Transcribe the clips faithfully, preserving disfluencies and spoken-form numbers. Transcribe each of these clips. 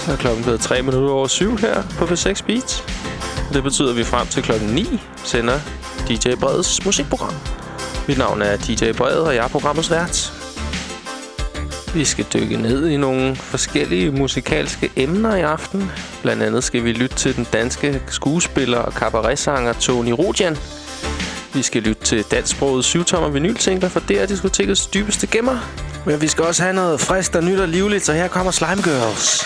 Så er klokken blevet tre minutter over syv her på P seks Beat. Det betyder, at vi frem til klokken ni sender D J Breds musikprogram. Mit navn er D J Bred, og jeg er programmets vært. Vi skal dykke ned i nogle forskellige musikalske emner i aften. Blandt andet skal vi lytte til den danske skuespiller og cabaretsanger Tony Rodian. Vi skal lytte til dansksproget syvtommer vinylsingler fra D R-diskotekets dybeste gemmer. Men vi skal også have noget frisk og nyt og livligt, så her kommer Slime Girls.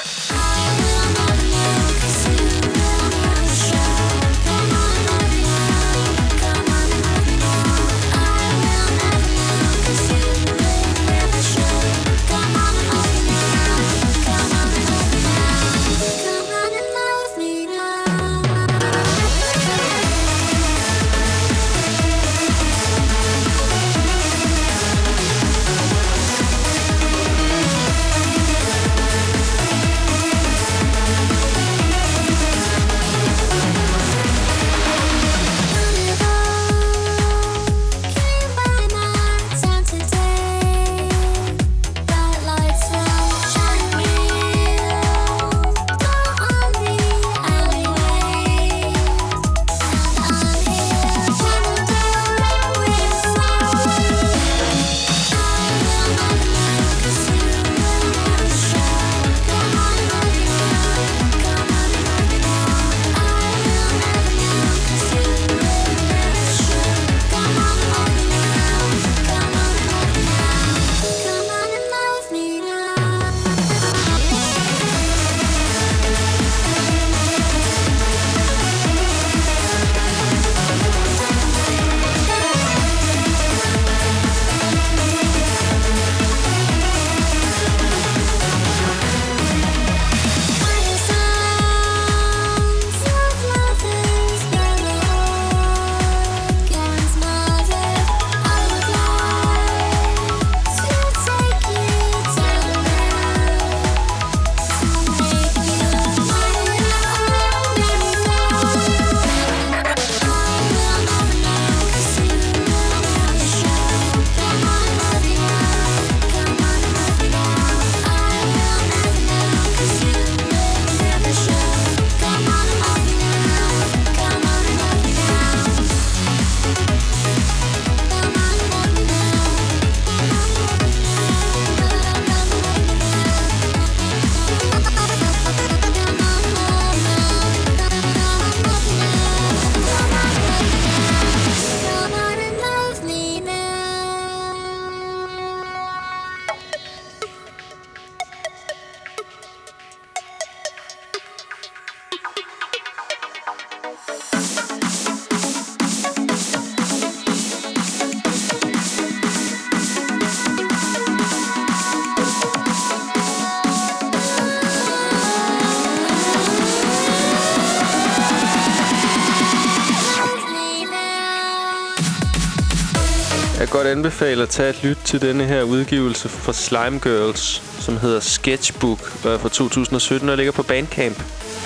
Godt anbefale at tage et lyt til denne her udgivelse fra Slime Girls, som hedder Sketchbook, og er fra to tusind og sytten og ligger på Bandcamp.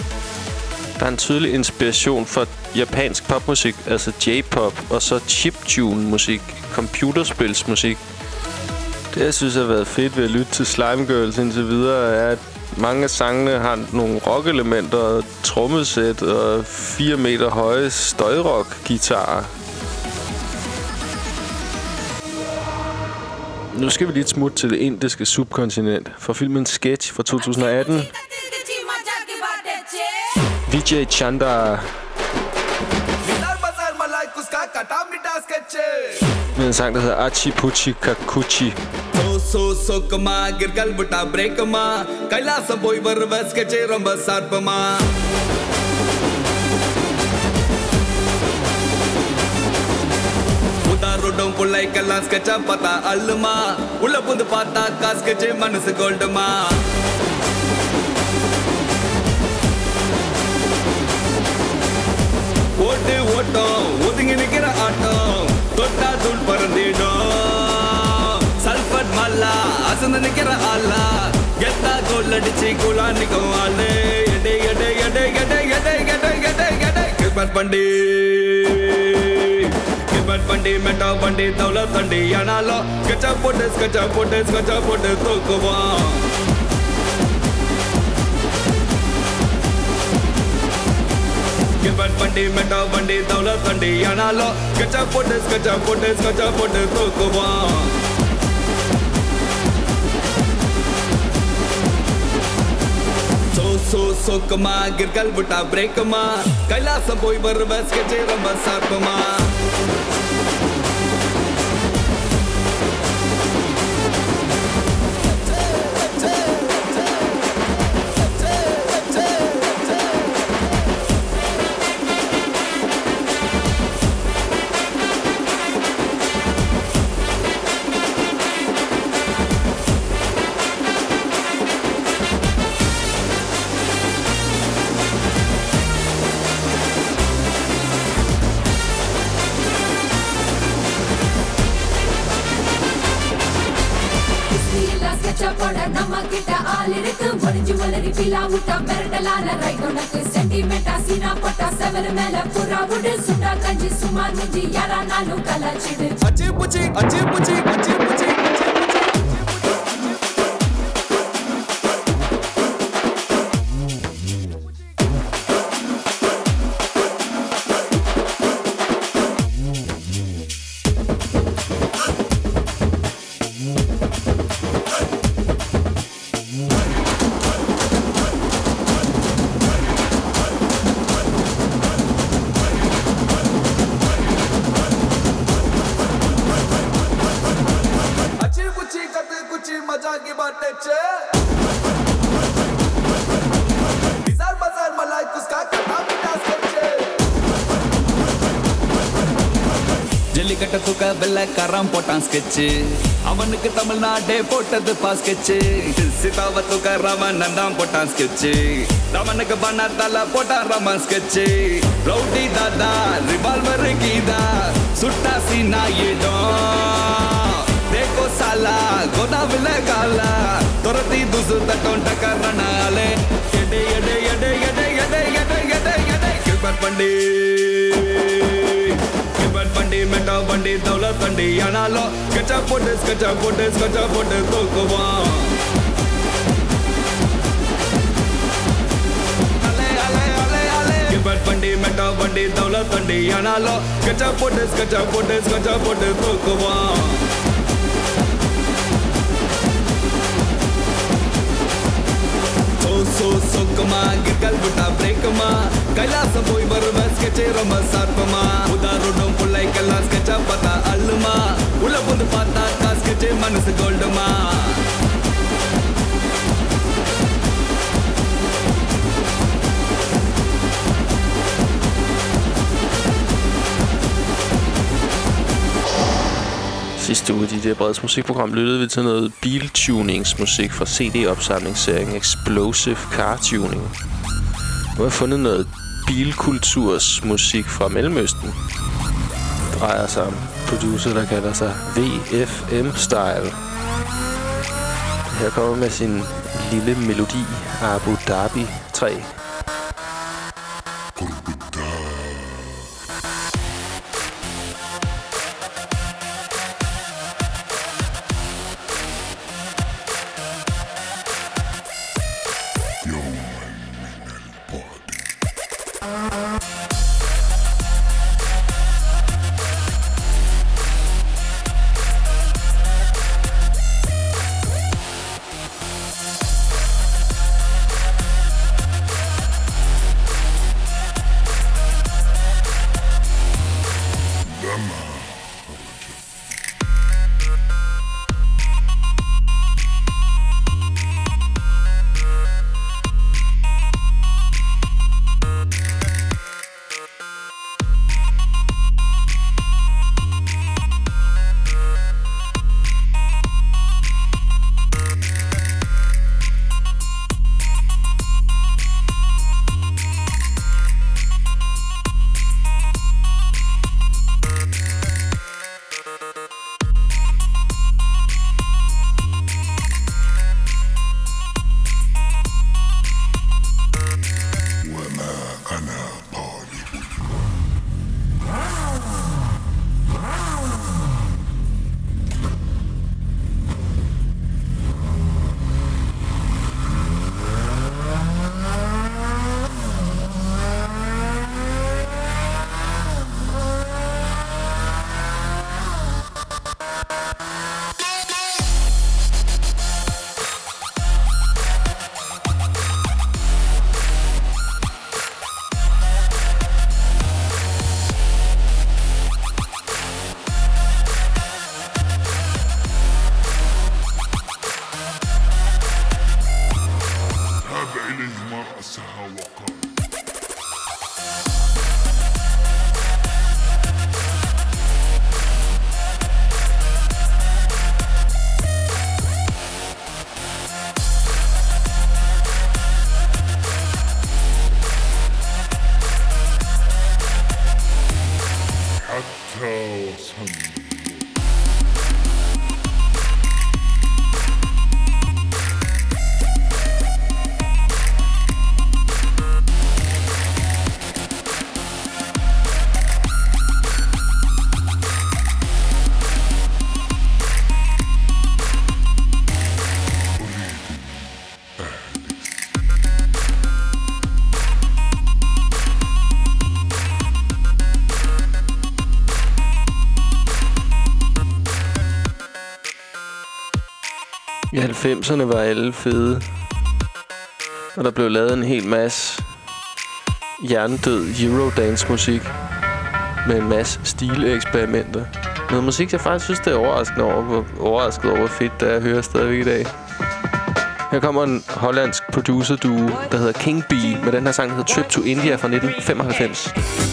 Der er en tydelig inspiration fra japansk popmusik, altså J-pop, og så chiptune-musik, computerspilsmusik. Det, jeg synes har været fedt ved at lytte til Slime Girls indtil videre, er, at mange af sangene har nogle rockelementer, trommesæt og fire meter høje støjrock-guitarer. Nu skal vi lige et smut til det indiske subkontinent. Fra filmen Sketch fra to tusind og atten. Vijay Chandra. Med en sang, der hedder Achi Puchi Kakuchi. So so kama girgal buta break ma kailasa boy vervas ke cheramba sarpama rodom pulai kalas ke chapata alma ulla bund pata kas ke che manus goldma ote oto odingi nikira ato totta dul parandido salfat malla asana nikira alla getta goladichi kulani kawale ede ede ede ede ede ede ede ede kismat pandi Bandi meta bandi daulat bandi yanalo kacha potes kacha potes kacha potes tokwa வண்டி மெட்டா வண்டி தௌலத் வண்டி ஆனாலும் கச்சா போட்டு ஸ்கச்சா போட்டு ஸ்கச்சா போட்டு தூக்குவோம். சோ சோ சோக்குமா கிற்கல் விட்டா பிரேக்குமா கைலாசம் போய் வருவ ஸ்கெட்சே ரொம்ப சார்புமா. நம்ம கிட்ட ஆள் இருக்கு ஒளிஞ்சு வளரி பிலா விட்டா மிரட்டலான ரைட் உனக்கு சென்டிமெண்டா சீனா போட்டா செவரு மேல புறா விடு சுண்டா கஞ்சி சுமார் முஞ்சி யாரானாலும் கலாச்சிடு. அச்சி புச்சி அச்சி புச்சி அச்சி புச்சி ஜல்லிக்கட்ட தூக்க வெள்ளக்காரன் போட்டான் ஸ்கெட்சு அவனுக்கு தமிழ்நாடே போட்டது பா ஸ்கெட்சு. சீதாவ தூக்க ராமன் நந்தான் போட்டான் ஸ்கெட்சு ராமனுக்கு பண்ணாத்தால போட்டான் ராமன் ஸ்கெட்சு. ரவுடி தாதா ரிவால்வர் கீதா சுட்டா சீனா இடம் தேக்கோ சாலா கோதாவில காலா துரத்தி துசு தட்டோன் டக்கரனாலே எடை எடை எடை எடை எடை எடை எடை எடை கிபர் பண்டி கிபர் பண்டி மெட்டா வண்டி தௌலத் வண்டி ஆனாலும் கச்சா போட்டு ஸ்கச்சா போட்டு ஸ்கச்சா போட்டு தூக்குவோம். கிபர் பண்டி மெட்டா வண்டி தௌலத் வண்டி ஆனாலும் கச்சா போட்டு ஸ்கச்சா போட்டு ஸ்கச்சா போட்டு தூக்குவோம். சோ சோக்குமா கிற்கல் விட்டா பிரேக்குமா கைலாசம் போய் வருவ ஸ்கெட்சே ரொம்ப சார்புமா. உதாரணம் பிள்ளைக்கெல்லாம் ஸ்கெட்சா பார்த்தா அள்ளுமா உள்ள புந்து பார்த்தா ஸ்கெட்சே மனசு கோல்டுமா. Sidste uge i D J Breds musikprogram lyttede vi til noget biltuningsmusik fra C D-opsamlingsserien Explosive Car Tuning. Nu har jeg fundet noget bilkulturs musik fra Mellemøsten. Det drejer sig om producer, der kalder sig V F M-style. Her kommer med sin lille melodi Abu Dhabi tre. I halvfemserne var alle fede. Og der blev lavet en hel masse hjernedød Eurodance-musik med en masse stileksperimenter. Noget musik, jeg faktisk synes, det er overraskende over, hvor overrasket over, hvor fedt det er at høre stadigvæk i dag. Her kommer en hollandsk producer-duo, der hedder King Bee, med den her sang, der hedder Trip to India fra nitten femoghalvfems.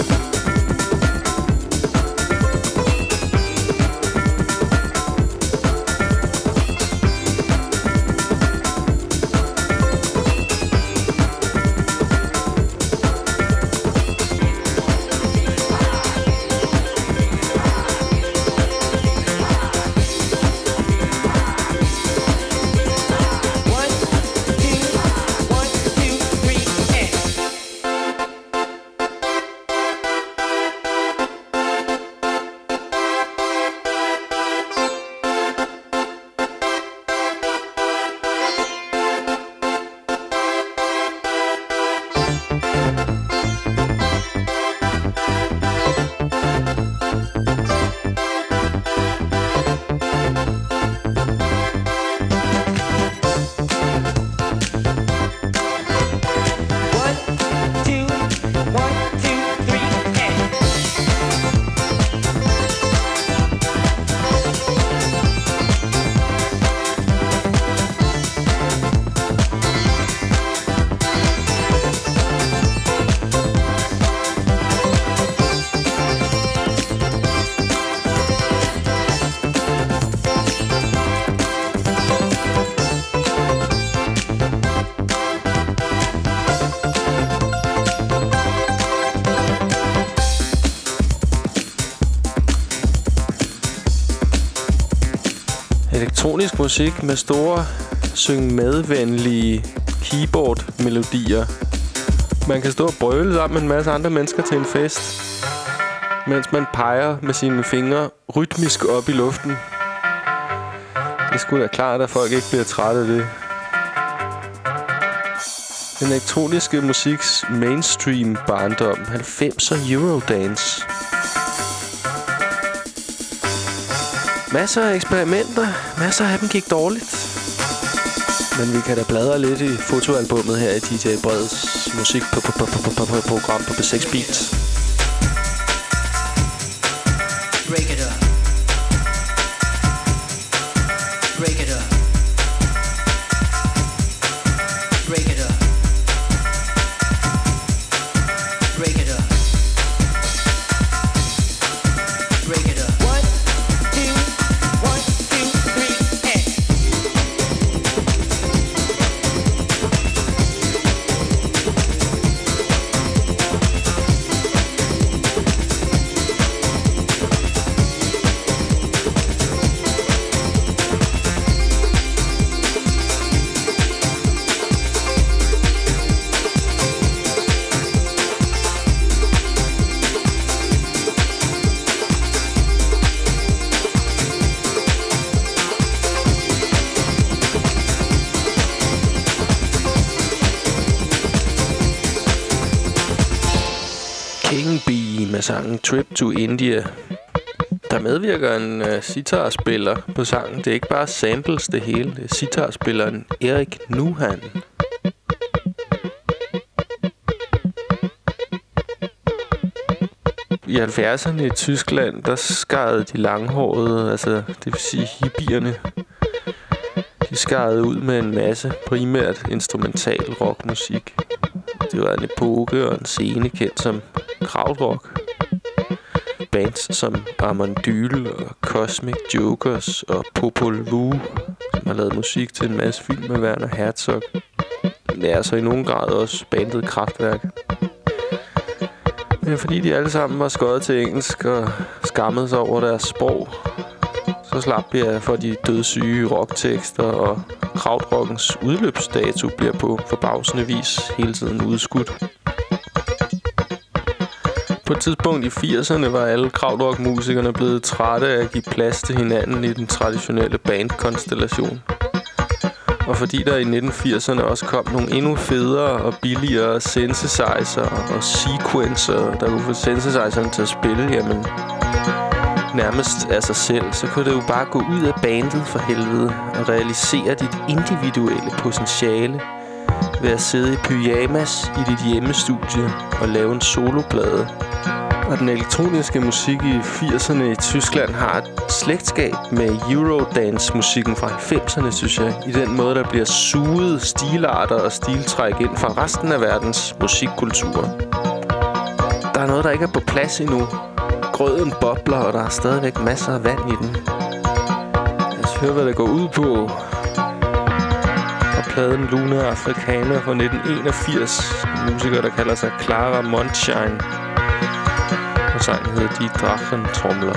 Elektronisk musik med store, synge medvenlige keyboard-melodier. Man kan stå og brøle sammen med en masse andre mennesker til en fest, mens man peger med sine fingre rytmisk op i luften. Det skulle da klart, at folk ikke bliver trætte af det. Den elektroniske musiks mainstream barndom, halvfemser Eurodance. Masser af eksperimenter. Masser af dem gik dårligt. Men vi kan da bladre lidt i fotoalbummet her i D J Breds musik-program på B seks Beats. Break it up. Break it up. Break it up. Break it up. Break it up. One, two, one, two, three, and sangen Trip to India. Der medvirker en uh, sitarspiller på sangen. Det er ikke bare samples det hele. Det er sitarspilleren Erik Nuhan. I halvfjerdserne i Tyskland, der skarede de langhårede, altså det vil sige hippierne, De skarrede ud med en masse primært instrumental rockmusik. Det var en epoke og en scene kendt som krautrock. Bands som Amondyl og Cosmic Jokers og Popol Vuh, som har lavet musik til en masse film med Werner Herzog. Det er altså i nogen grad også bandet Kraftwerk. Men fordi de alle sammen var skåret til engelsk og skammede sig over deres sprog, så slap jeg for de dødssyge rocktekster, og krautrockens udløbsdato bliver på forbavsende vis hele tiden udskudt. På et tidspunkt i firserne var alle krautrock-musikerne blevet trætte af at give plads til hinanden i den traditionelle bandkonstellation. Og fordi der i nitten firserne også kom nogle endnu federe og billigere synthesizer og sequencer, der kunne få synthesizeren til at spille, jamen nærmest af sig selv, så kunne det jo bare gå ud af bandet for helvede og realisere dit individuelle potentiale ved at sidde i pyjamas i dit hjemmestudie og lave en soloplade. Og den elektroniske musik i firserne i Tyskland har et slægtskab med Eurodance-musikken fra halvfemserne, synes jeg, i den måde, der bliver suget stilarter og stiltræk ind fra resten af verdens musikkultur. Der er noget, der ikke er på plads endnu. Grøden bobler, og der er stadigvæk masser af vand i den. Lad os høre, hvad det går ud på. Og pladen Lunar Afrikaner fra nitten enogfirs. En musiker, der kalder sig Clara Montshine. Og sangen hedder Die Drachentrommler.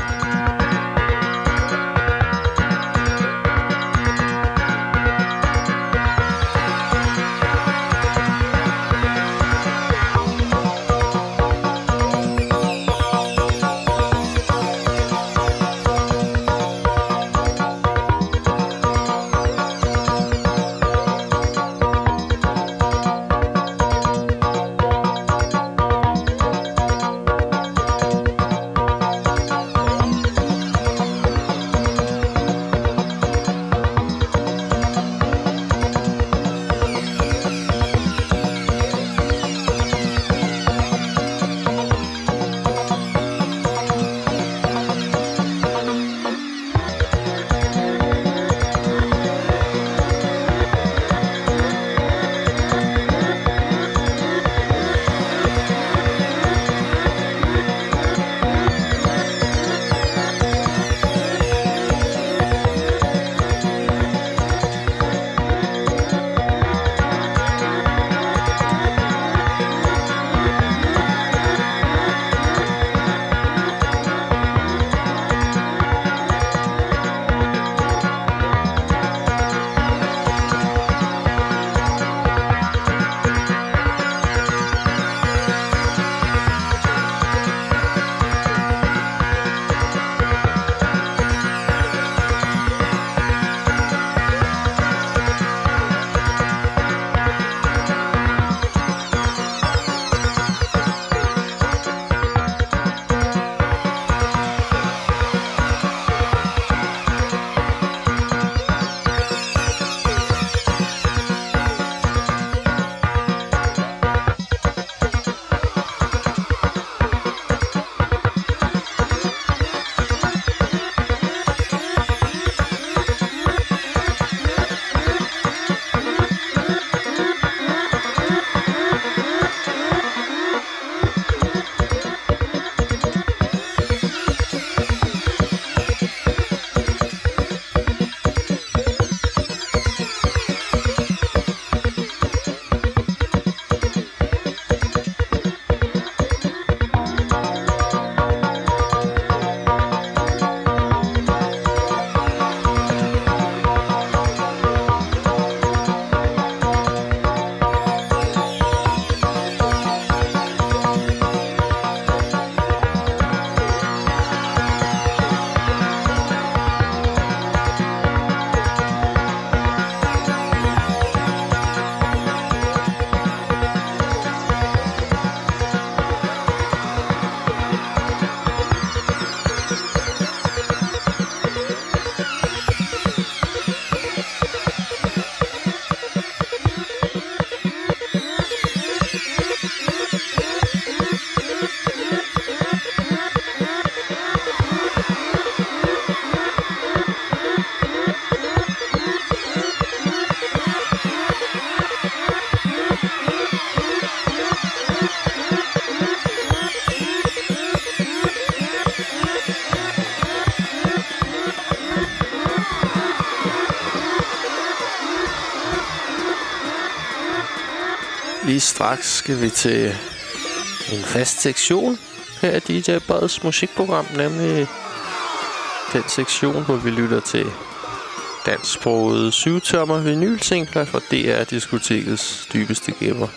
lige straks skal vi til en fast sektion her i D J Breds musikprogram, nemlig den sektion, hvor vi lytter til dansksprogede syv-tommer vinylsingler fra D R-diskotekets dybeste gemmer.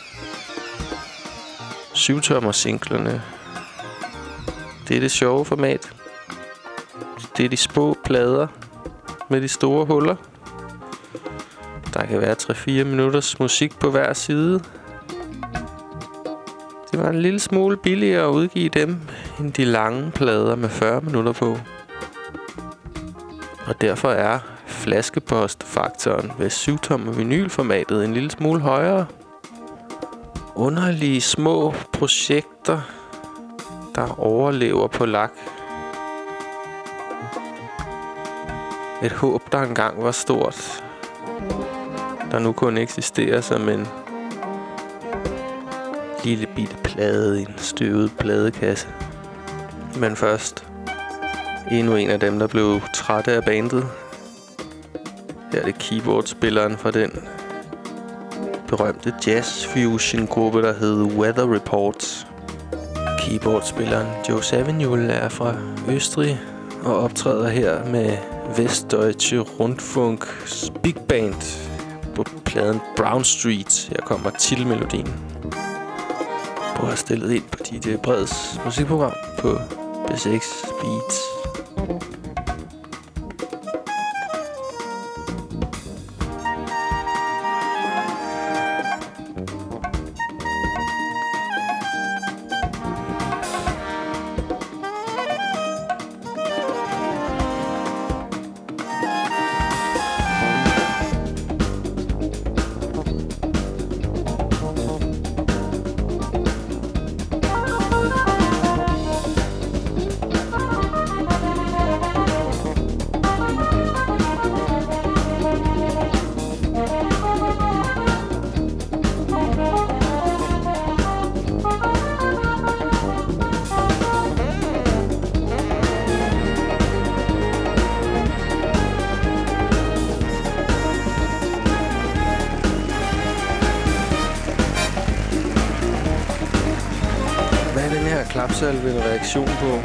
syv-tommer-singlerne. Det er det sjove format. Det er de små plader med de store huller. Der kan være tre fire minutters musik på hver side. Det var en lille smule billigere at udgive dem end de lange plader med fyrre minutter på. Og derfor er flaskepostfaktoren ved syv-tommer vinylformatet en lille smule højere. Underlige små projekter, der overlever på lak. Et håb, der engang var stort, der nu kun eksisterer som en lille bitte plade i en støvet pladekasse. Men først endnu en af dem, der blev trætte af bandet. Her er det keyboardspilleren fra den berømte jazz-fusion-gruppe, der hed Weather Report. Keyboardspilleren Joe Zawinul er fra Østrig og optræder her med Westdeutsche Rundfunks Big Band på pladen Brown Street. Her kommer titelmelodien. Du har stillet ind på D J Breds musikprogram på B seks Beats. Klapsalve en reaktion på.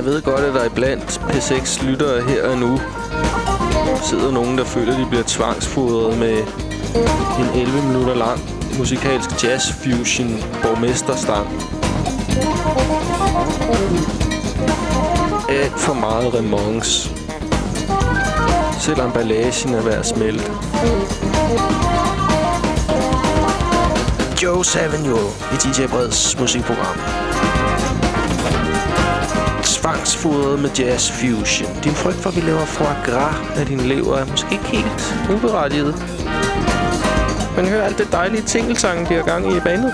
Jeg ved godt, at der iblandt P seks lyttere her og nu sidder nogen, der føler, at de bliver tvangsfodret med en elleve minutter lang musikalsk jazz-fusion borgmesterstang. Alt for meget remons. Selv emballagen er ved at smelte. Joe Savignol i D J Breds musikprogram. Tvangsfodret med jazz fusion. Din frygt for, at vi laver foie gras af din lever, er måske ikke helt uberettiget. Man hører alt det dejlige tingelsangen, de har gang i i bandet.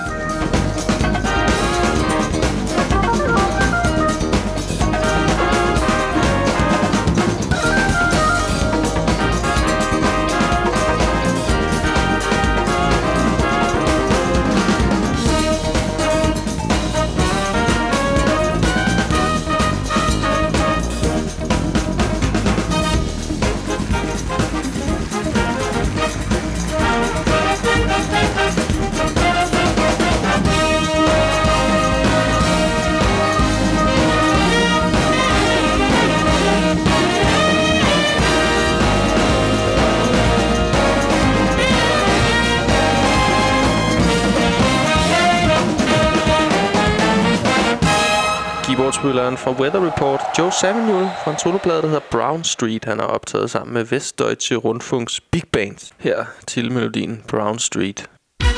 Keyboardspilleren fra Weather Report, Joe Savignol, fra en soloplade, der hedder Brown Street. Han har optaget sammen med Westdeutsche Rundfunks Big Band. Her til melodien Brown Street.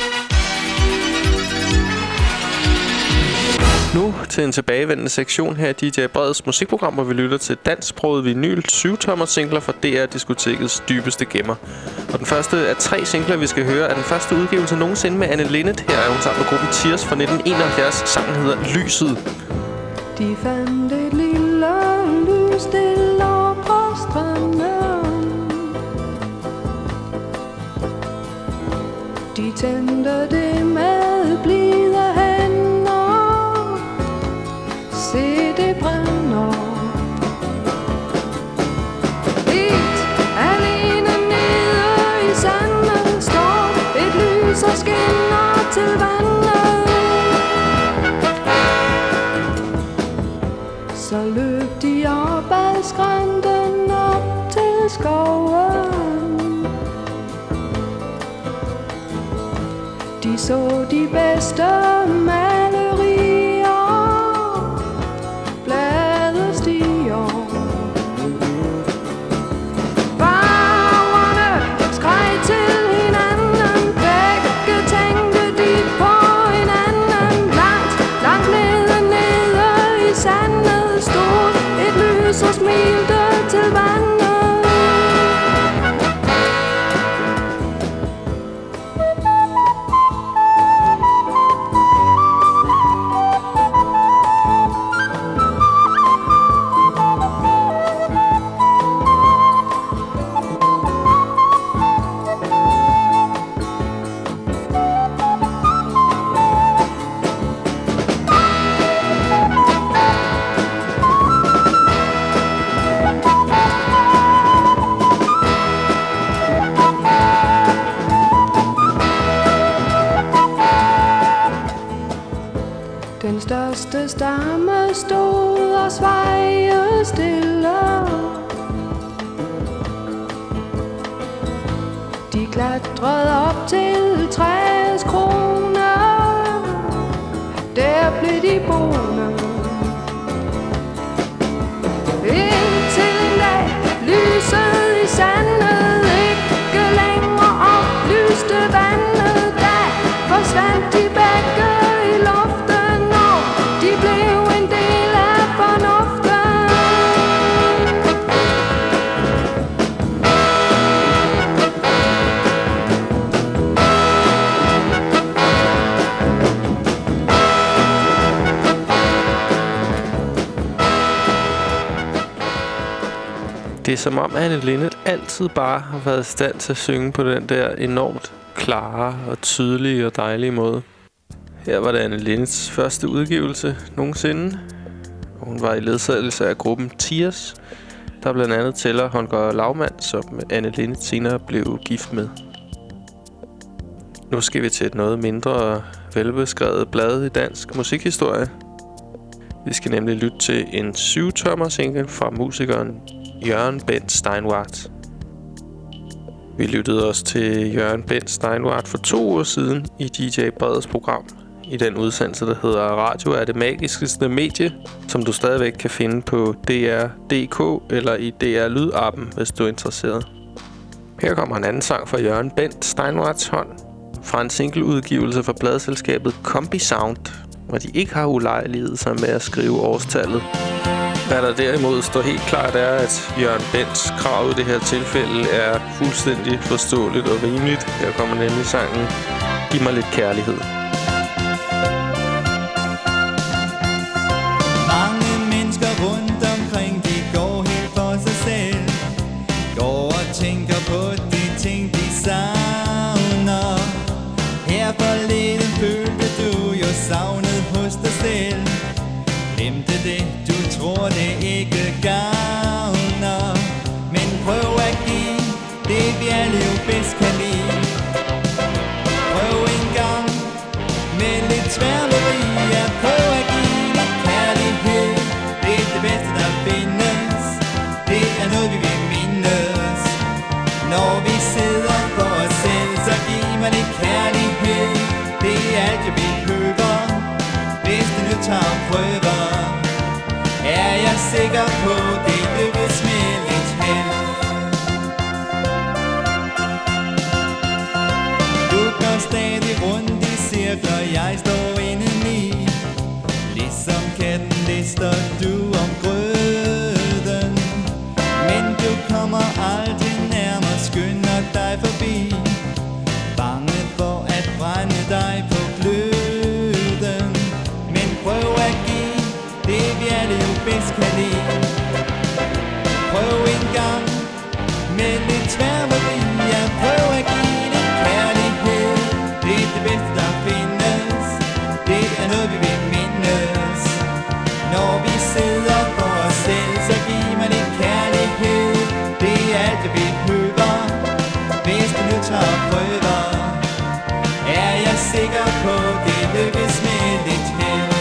Nu til en tilbagevendende sektion her i D J Breds musikprogram, hvor vi lytter til dansksproget vinyl syv-tommer singler fra D R-diskotekets dybeste gemmer. Og den første af tre singler, vi skal høre, er den første udgivelse nogensinde med Anne Linnet. Her er hun sammen med gruppen Tears fra nitten enoghalvfjerds. Sangen hedder Lyset. De fandt et lille lys, det lå på stranden. De tændte det med blide hænder. Se, det brænder. Helt alene nede i sanden står et lys og skinner til vandet. Så løb de op ad skrænten op til skoven. De så de bedste malerier, bladestiger. Farverne skreg til hinanden, begge tænkte de på hinanden. Langt, langt nede, nede i sandet stod et lys og smilte til vandet. Den største stamme stod og svajede stille. De klatrede op til træets krone. Der blev de boende. Indtil en dag lyset i sandet ikke længere oplyste vandet. Da forsvandt de begge i luften, og de blev en del af fornuften. Det er som om Anne Linnet altid bare har været i stand til at synge på den der enormt klare og tydelige og dejlige måde. Her var det Anne Linnets første udgivelse nogensinde. Hun var i ledsagelse af gruppen Tears, der blandt andet tæller Holger Laumann, som Anne Linnet senere blev gift med. Nu skal vi til et noget mindre velbeskrevet blad i dansk musikhistorie. Vi skal nemlig lytte til en syv-tommer single fra musikeren Jørgen Bent Steinwart. Vi lyttede også til Jørgen Bent Steinwart for to uger siden i D J Breds program. I den udsendelse, der hedder Radio er det magiskeste medie, som du stadigvæk kan finde på D R punktum D K eller i D R Lyd-appen, hvis du er interesseret. Her kommer en anden sang fra Jørgen Bent Steinwarts hånd, fra en singleudgivelse fra pladeselskabet Combi Sound, hvor de ikke har ulejliget sig med at skrive årstallet. Hvad der derimod står helt klart er, at Jørgen Bents krav i det her tilfælde er fuldstændig forståeligt og rimeligt. Her kommer nemlig sangen Giv mig lidt kærlighed. Mange mennesker rundt omkring, de går helt for sig selv. Går og tænker på de ting, de savner. Her forleden følte du jo savnet hos dig selv. Glemte det, du tror det ikke gavner. Men prøv at give det vi alle jo bedst kan lide. Prøv en gang med lidt tværmeri. Ja, prøv at give lidt kærlighed. Det er det bedste der findes. Det er noget vi vil mindes. Når vi sidder for os selv, så giv mig lidt kærlighed. Det er alt jeg behøver. Hvis du nu tager prøver, er jeg sikker på, det lykkes med lidt held. Du går stadig rundt i cirkler, jeg står indeni. Ligesom katten lister du om grøden. Men du kommer aldrig nærmere, skynder dig forbi. Bange for at brænde dig på gløden. Men prøv at give det vi alle jo bedst kan lide. Prøv en gang med lidt tværmeri. Ja, prøv at give lidt kærlighed. Det er det bedste der findes. Det er noget vi vil mindes. Når vi sidder for os selv, så giv mig lidt kærlighed. Det er alt jeg behøver. Hvis du nu tager prøver, er jeg sikker på, det lykkes med lidt held.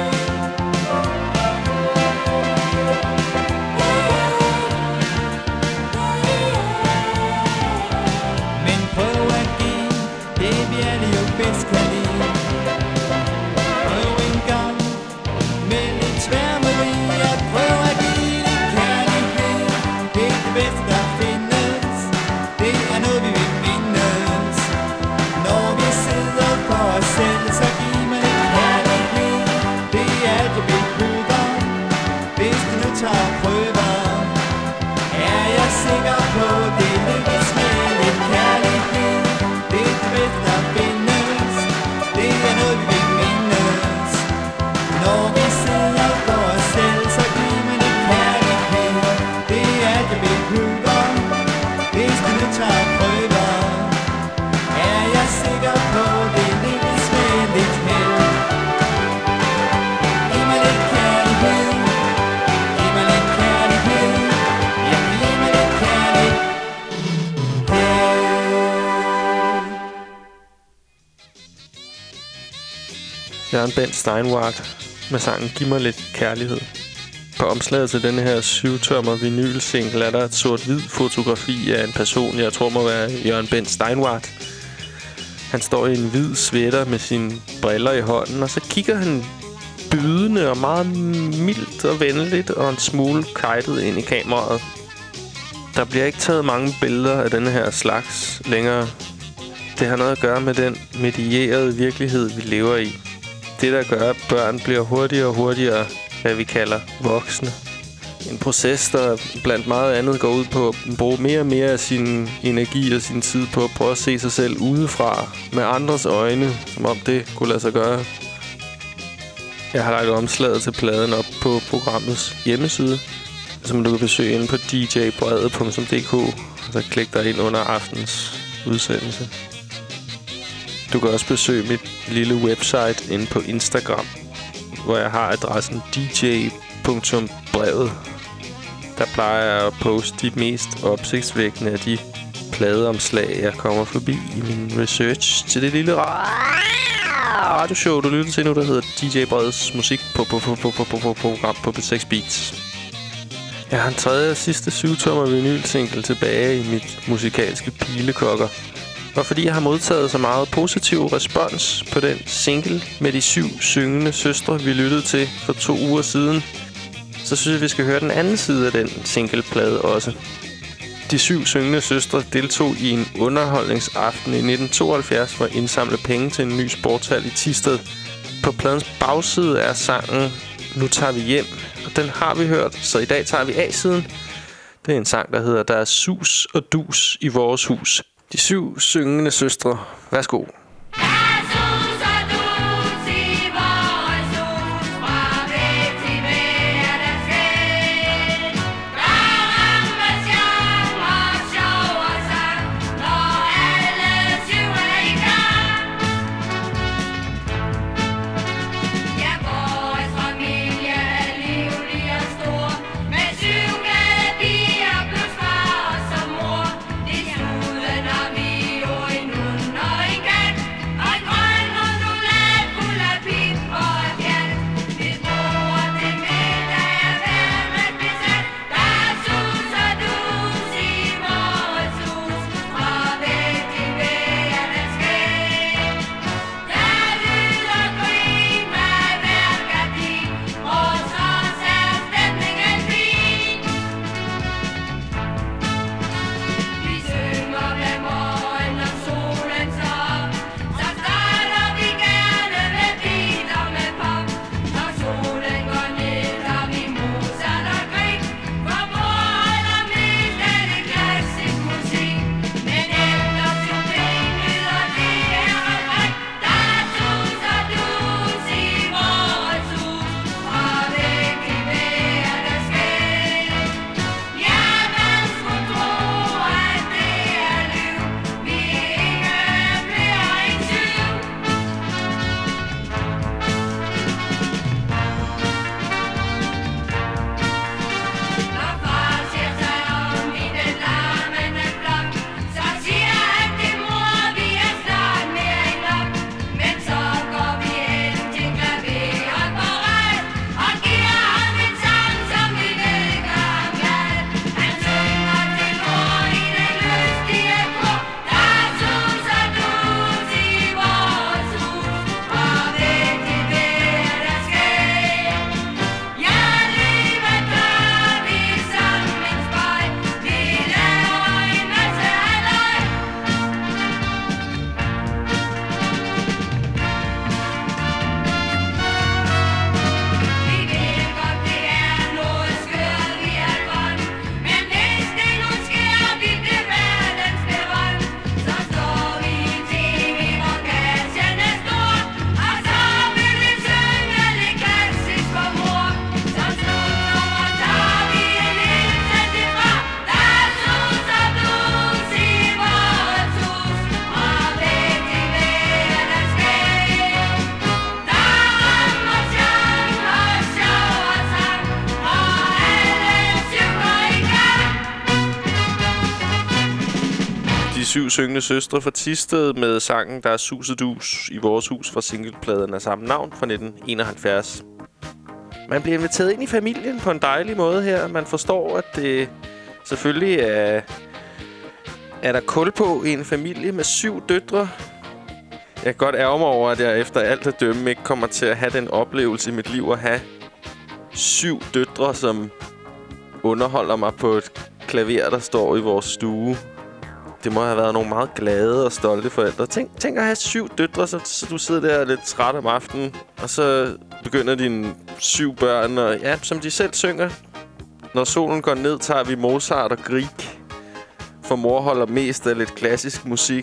Men prøv at give det vi alle jo bedst kan lide. Prøv en gang med lidt tværmeri. Ja, prøv at give lidt kærlighed. Det er det bedste der findes. Det er noget vi vil mindes. Når vi sidder for os selv, så giv mig lidt kærlighed. Det er alt jeg behøver. Hvis du nu tager prøver, er jeg sikker på, det lykkes med lidt kærlighed. Det er det bedste der findes. Det er noget vi vil mindes. Når vi sidder for os selv, så giv mig lidt kærlighed. Det er alt jeg behøver. Hvis du nu tager prøver, er jeg sikker på, det lykkes med lidt held. Giv mig lidt kærlighed. Giv mig lidt kærlighed. Ja, giv mig lidt kærlighed. Jørgen Bent Steinwart med sangen Giv mig lidt kærlighed. På omslaget til denne her syv-tommer vinyl-single er der et sort-hvid fotografi af en person, jeg tror må være Jørgen Bent Steinwart. Han står i en hvid sweater med sine briller i hånden, og så kigger han bydende og meget mildt og venligt og en smule kajtet ind i kameraet. Der bliver ikke taget mange billeder af denne her slags længere. Det har noget at gøre med den medierede virkelighed, vi lever i. Det, der gør, at børn bliver hurtigere og hurtigere, hvad vi kalder voksne. En proces, der blandt meget andet går ud på at bruge mere og mere af sin energi og sin tid på at prøve at se sig selv udefra med andres øjne, som om det kunne lade sig gøre. Jeg har lagt omslaget til pladen op på programmets hjemmeside, som du kan besøge inde på d j brede punktum d k, og så klik dig ind under aftens udsendelse. Du kan også besøge mit lille website inde på Instagram, hvor jeg har adressen d j punktum brevet. Der plejer jeg at poste de mest opsigtsvækkende af de pladeomslag, jeg kommer forbi i min research til det lille radioshow, du lytter til nu, der hedder D J Breds musik på, på, på, på, på, på, på program på P seks Beats. Jeg har en tredje og sidste syv-tommer vinyl-single tilbage i mit musikalske pilekokker. Og fordi jeg har modtaget så meget positiv respons på den single med de syv syngende søstre, vi lyttede til for to uger siden, så synes jeg, vi skal høre den anden side af den singleplade også. De syv syngende søstre deltog i en underholdningsaften i nitten tooghalvfjerds for at indsamle penge til en ny sportshal i Thisted. På pladens bagside er sangen Nu tager vi hjem, og den har vi hørt, så i dag tager vi A-siden. Det er en sang, der hedder Der er sus og dus i vores hus. De syv syngende søstre. Værsgo. Syv syngende søstre fra Thisted med sangen Der er sus og dus i vores hus fra singlepladen af samme navn fra nitten enoghalvfjerds. Man bliver inviteret ind i familien på en dejlig måde her. Man forstår, at det selvfølgelig er, er der kul på i en familie med syv døtre. Jeg kan godt ærge mig over, at jeg efter alt at dømme ikke kommer til at have den oplevelse i mit liv at have syv døtre, som underholder mig på et klaver, der står i vores stue. Det må have været nogle meget glade og stolte forældre. Tænk, tænk at have syv døtre, så, så du sidder der lidt træt om aftenen, og så begynder dine syv børn, og ja, som de selv synger. Når solen går ned, tager vi Mozart og Grieg. For mor holder mest af lidt klassisk musik.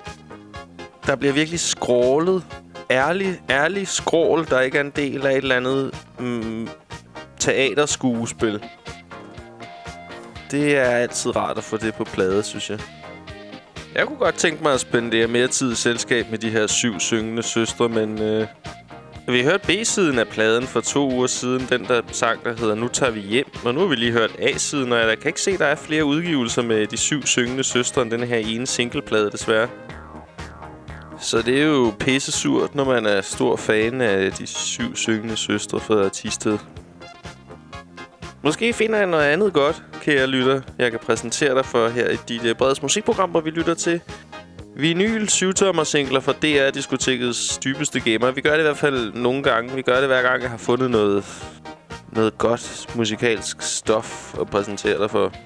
Der bliver virkelig skrålet. Ærlig, ærlig skrål, der ikke er en del af et eller andet mm, teaterskuespil. Det er altid rart at få det på plade, synes jeg. Jeg kunne godt tænke mig at spendere mere tid i selskab med de her syv syngende søstre, men øh, vi har hørt B-siden af pladen for to uger siden, den der sang, der hedder Nu tager vi hjem. Og nu har vi lige hørt A-siden, og jeg kan ikke se, at der er flere udgivelser med de syv syngende søstre end den her ene singleplade, desværre. Så det er jo pisse surt, når man er stor fan af de syv syngende søstre fra Thisted. Måske finder jeg noget andet godt, kære lytter. Jeg kan præsentere dig for her i D J Breds musikprogram, hvor vi lytter til vinyl syv-tommer singler fra D R-diskotekets dybeste gamer. Vi gør det i hvert fald nogle gange. Vi gør det hver gang, jeg har fundet noget, noget godt musikalsk stof at præsentere dig for.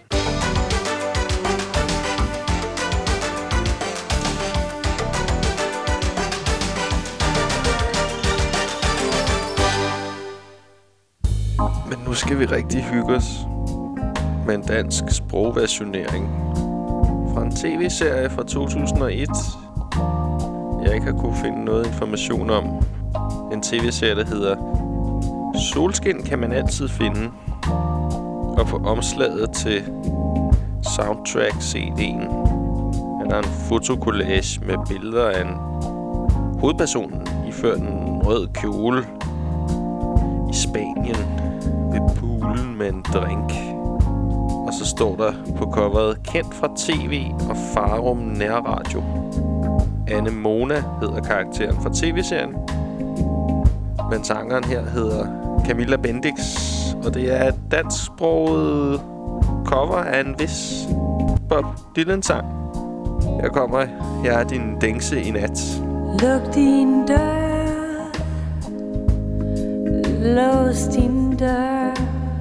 Men nu skal vi rigtig hygge os med en dansk sprogversionering fra en tv-serie fra to tusind og et. Jeg ikke har kunne finde noget information om. En tv-serie, der hedder Solskin kan man altid finde. Og på omslaget til soundtrack-C D'en er der en fotokollage med billeder af en hovedpersonen iført en rød kjole i Spanien ved poolen med en drink. Og så står der på coveret: kendt fra tv og Farum Nærradio. Anne Mona hedder karakteren fra tv-serien, men sangeren her hedder Camilla Bendix. Og det er et dansksproget cover af en vis Bob Dylan-sang. Her kommer Jeg er din dængse i nat. Luk din dør, lås din dør.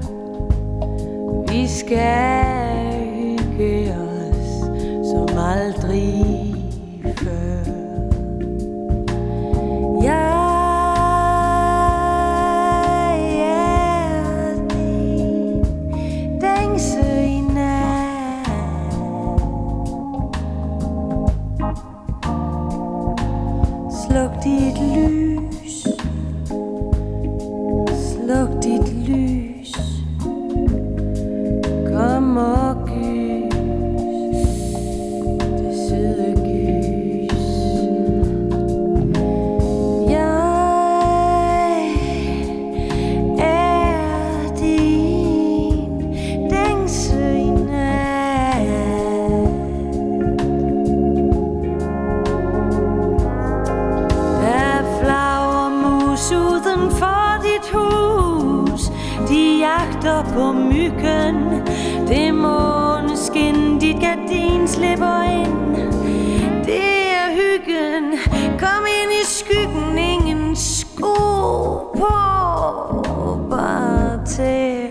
Vi skal hygge os som aldrig før. Jeg er din dængse i nat. Sluk dit lys, sluk dit lys. Kom og gys, det søde gys. Jeg er din dængse i nat. Der flager mus uden for dit hus. De jagter på myggen. Det måneskin, dit gardin slipper ind. Det er hyggen. Kom ind i skyggen, ingen sko på, bare til.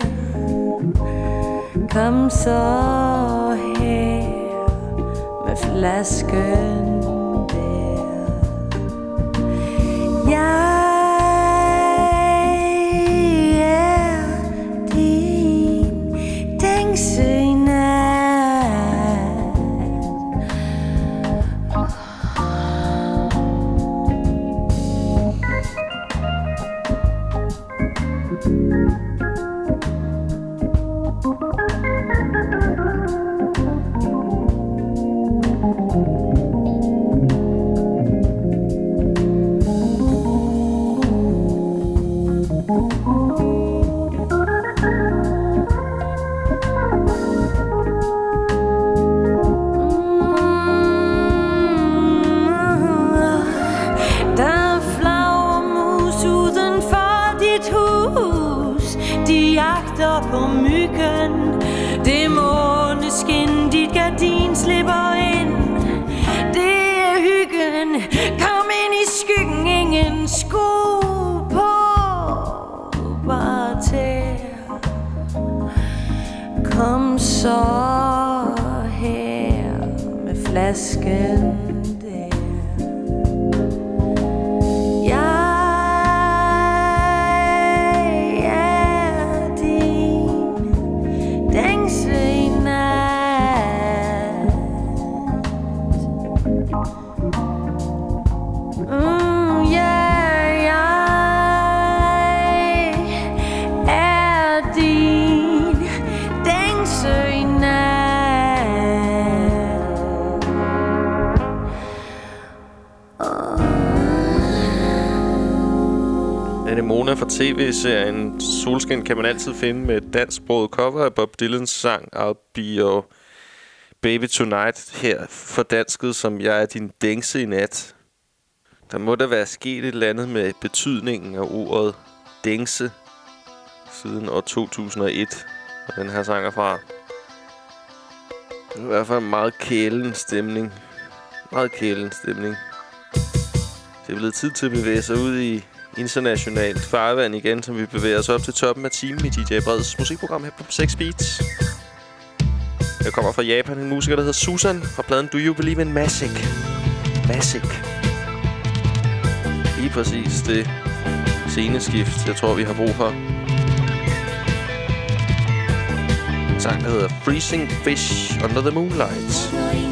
Kom så her med flasken der. Jeg på myggen. Det måneskin, dit gardin slipper ind. Det er hyggen. Kom ind i skyggen, ingen sko på, bare til. Kom så her med flasken. Mona fra tv-serien Solskin kan man altid finde med et dansksproget cover af Bob Dylans sang I'll Be Your Baby Tonight, her fordansket som Jeg er din dængse i nat. Der må da være sket et eller andet med betydningen af ordet dingse siden år to tusind og et, og den her sang er fra. Det er i hvert fald en meget kælen stemning. Meget kælen stemning. Det er blevet tid til at bevæge sig ud i internationalt farvand igen, som vi bevæger os op til toppen af timen i D J Breds musikprogram her på seks Beats. Jeg kommer fra Japan, en musiker, der hedder Susan, fra pladen Do You Believe in Magic? Magic. Lige præcis det sceneskift, jeg tror, vi har brug for. En sang, der hedder Freezing Fish Under the Moonlight.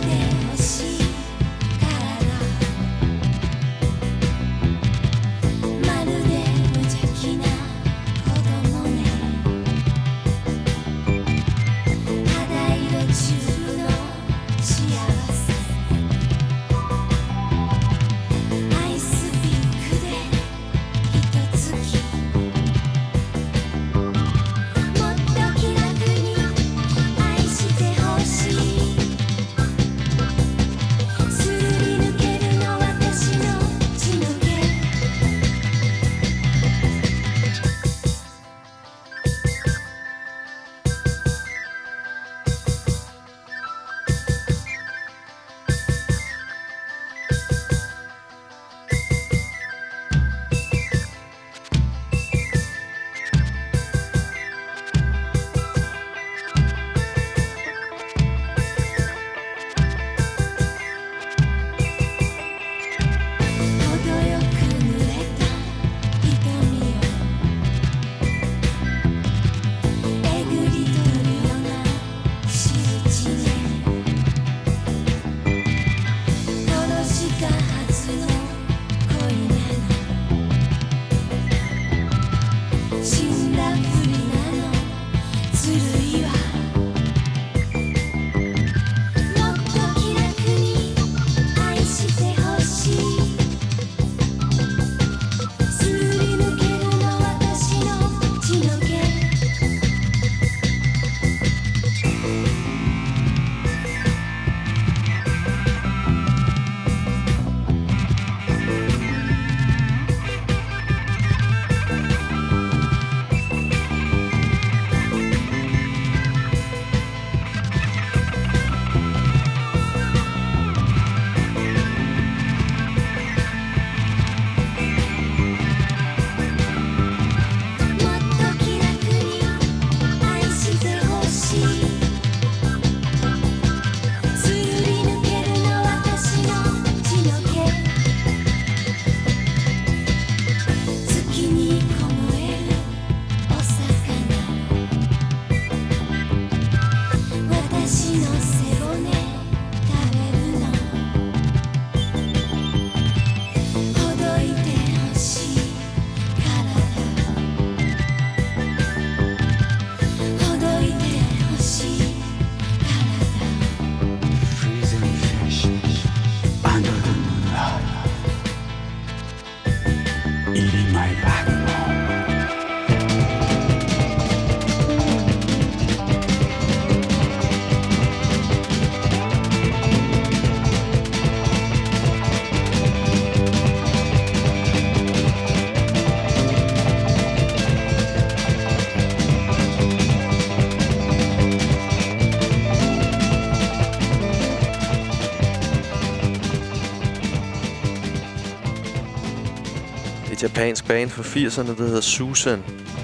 Japansk band fra firserne, der hedder Susan.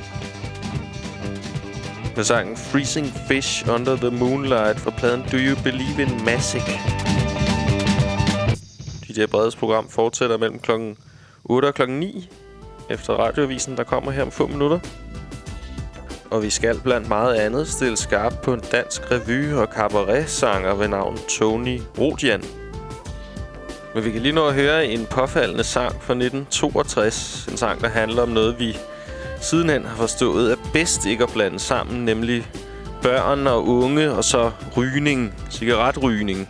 Med sangen Freezing Fish Under the Moonlight fra pladen Do You Believe in Magic? D J Breds program fortsætter mellem klokken otte og klokken ni efter radioavisen, der kommer her om få minutter. Og vi skal blandt meget andet stille skarp på en dansk revy- og cabaret-sanger ved navn Tony Rodian. Men vi kan lige nå at høre en påfaldende sang fra nitten toogtres. En sang, der handler om noget, vi sidenhen har forstået er bedst ikke at blande sammen, nemlig børn og unge og så rygning, cigaretrygning.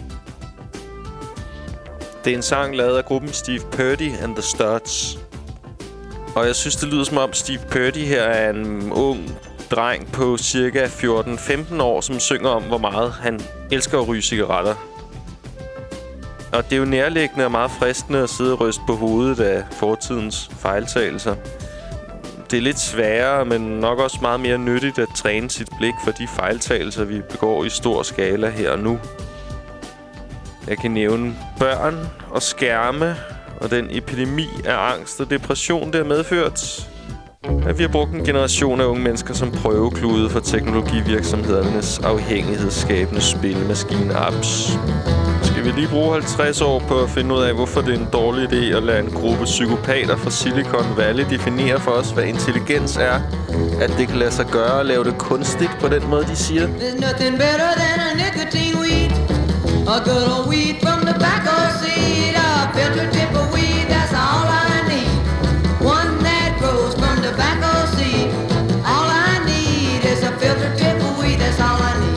Det er en sang lavet af gruppen Steve Purdy and the Studs. Og jeg synes, det lyder som om Steve Purdy her er en ung dreng på cirka fjorten femten år, som synger om, hvor meget han elsker at ryge cigaretter. Og det er jo nærliggende og meget fristende at sidde og ryste på hovedet af fortidens fejltagelser. Det er lidt sværere, men nok også meget mere nyttigt at træne sit blik for de fejltagelser, vi begår i stor skala her og nu. Jeg kan nævne børn og skærme og den epidemi af angst og depression, det har medført. At vi har brugt en generation af unge mennesker som prøveklude for teknologivirksomhedernes afhængighedsskabende spilmaskine-apps. Skal vi lige bruge halvtreds år på at finde ud af, hvorfor det er en dårlig idé at lade en gruppe psykopater fra Silicon Valley definere for os, hvad intelligens er? At det kan lade sig gøre at lave det kunstigt på den måde, de siger. There's nothing better than a nicotine weed. A good old weed from the tobacco seed. A filter tip of weed, that's all I need. One that grows from tobacco seed. All I need is a filter tip of weed, that's all I need.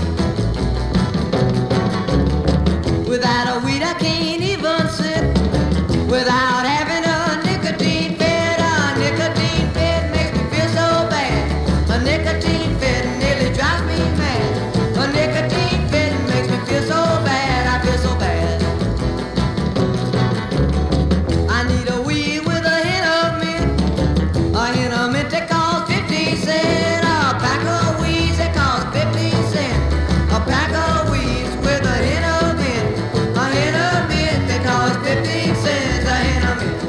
Without a weed I can't even sit. Without having a nicotine fit. A nicotine fit makes me feel so bad. A nicotine fit nearly drives me mad. A nicotine fit makes me feel so bad. I feel so bad. I need a weed with a hint of mint. A hint of mint that costs fifteen cents. A pack of weeds that costs fifteen cents. A pack of weeds with a hint of mint. A hint of mint that costs fifteen cents. A hint of mint.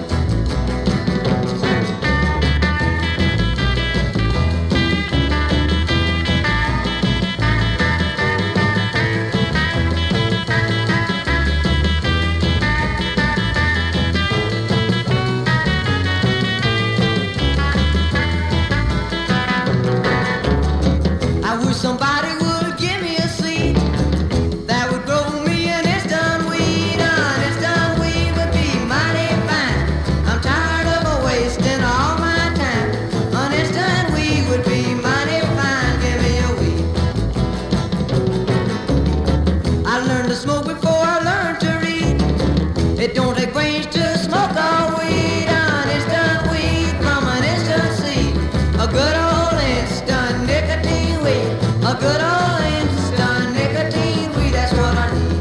I wish somebody would give me a seed that would grow me an instant weed. An instant weed would be mighty fine. I'm tired of wasting all my time. An instant weed would be mighty fine. Give me a weed. I learned to smoke before I learned to read. It don't take brains to smoke a weed. An instant weed from an instant seed. A good old instant nicotine weed. A good old instant nicotine weed. That's what I need.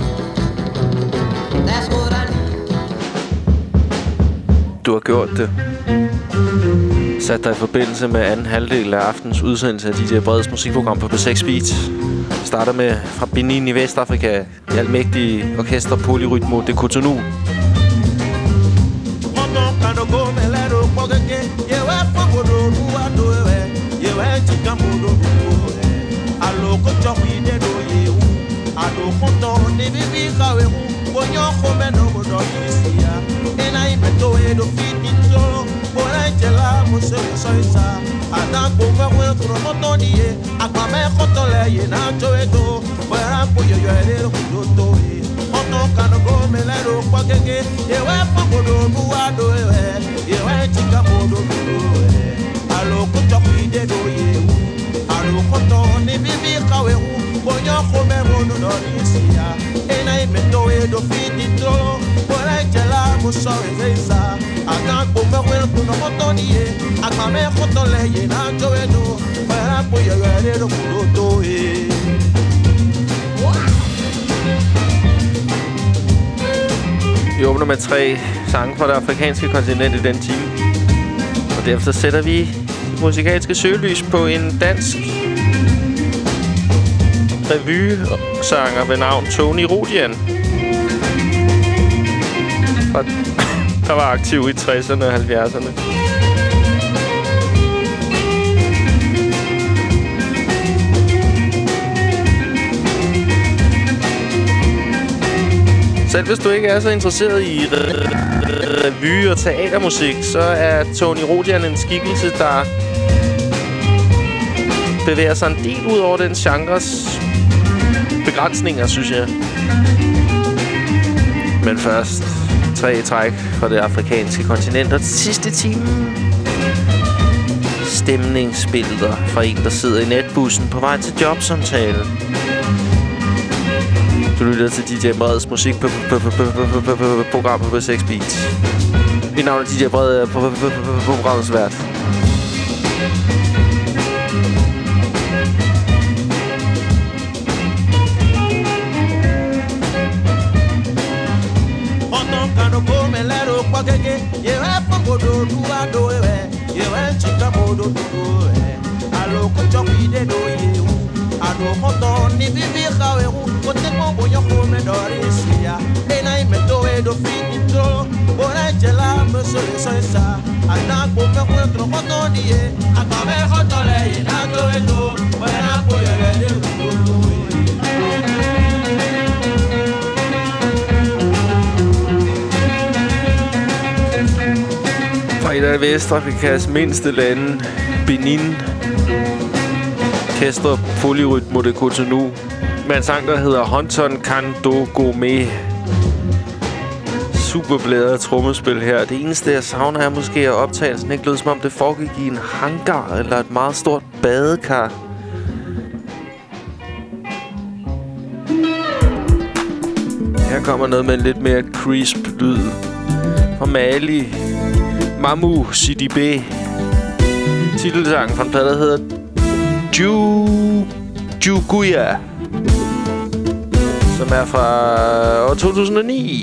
That's what I need. Du har gjort det. Sat dig i forbindelse med anden halvdel af aftens udsendelse af D J Breds musikprogram på P seks Beat. Starter med fra Benin i Vestafrika, det almægtige orkester Polyrythmo de Cotonou. Vi åbner med tre sange fra det afrikanske kontinent i den time. Og derefter sætter vi det musikalske søgelys på en dansk revysanger ved navn Tony Rodian. Der var aktiv i tresserne og halvfjerdserne. Selv hvis du ikke er så interesseret i re- revy og teatermusik, så er Tony Rodian en skikkelse, der bevæger sig en del ud over den genres begrænsninger, synes jeg. Men først tre træk fra det afrikanske kontinent, og til sidste time stemningsbilleder fra en, der sidder i netbussen på vej til jobsamtale. Du lytter til D J Breds musikprogram på P seks Beat. Mit navn er D J Bred, på programmets vært. keke ye we popodo duwa do we ye we chika modo do we alo ko chokwi de do ye ado ko to ni bibi khawe ko te ko boyo ko me do risia e na me do e do finito ora jela me so so sa ana ko me ko tro ko to die aka me ko to le na do e do ora ko ye de do Fra et af Vestafrikas mindste lande, Benin, Kæstrup Polyrytmo de Cotonou, med en sang, der hedder Honton Kando Gome. Super blæret trommespil her. Det eneste, jeg savner, er måske at optagelsen ikke lød, som om det foregik i en hangar eller et meget stort badekar. Her kommer noget med en lidt mere crisp lyd fra Mali. Mamou Sidibé. Titelsangen fra en plade, der hedder Ju Juguya, som er fra år to tusind og ni.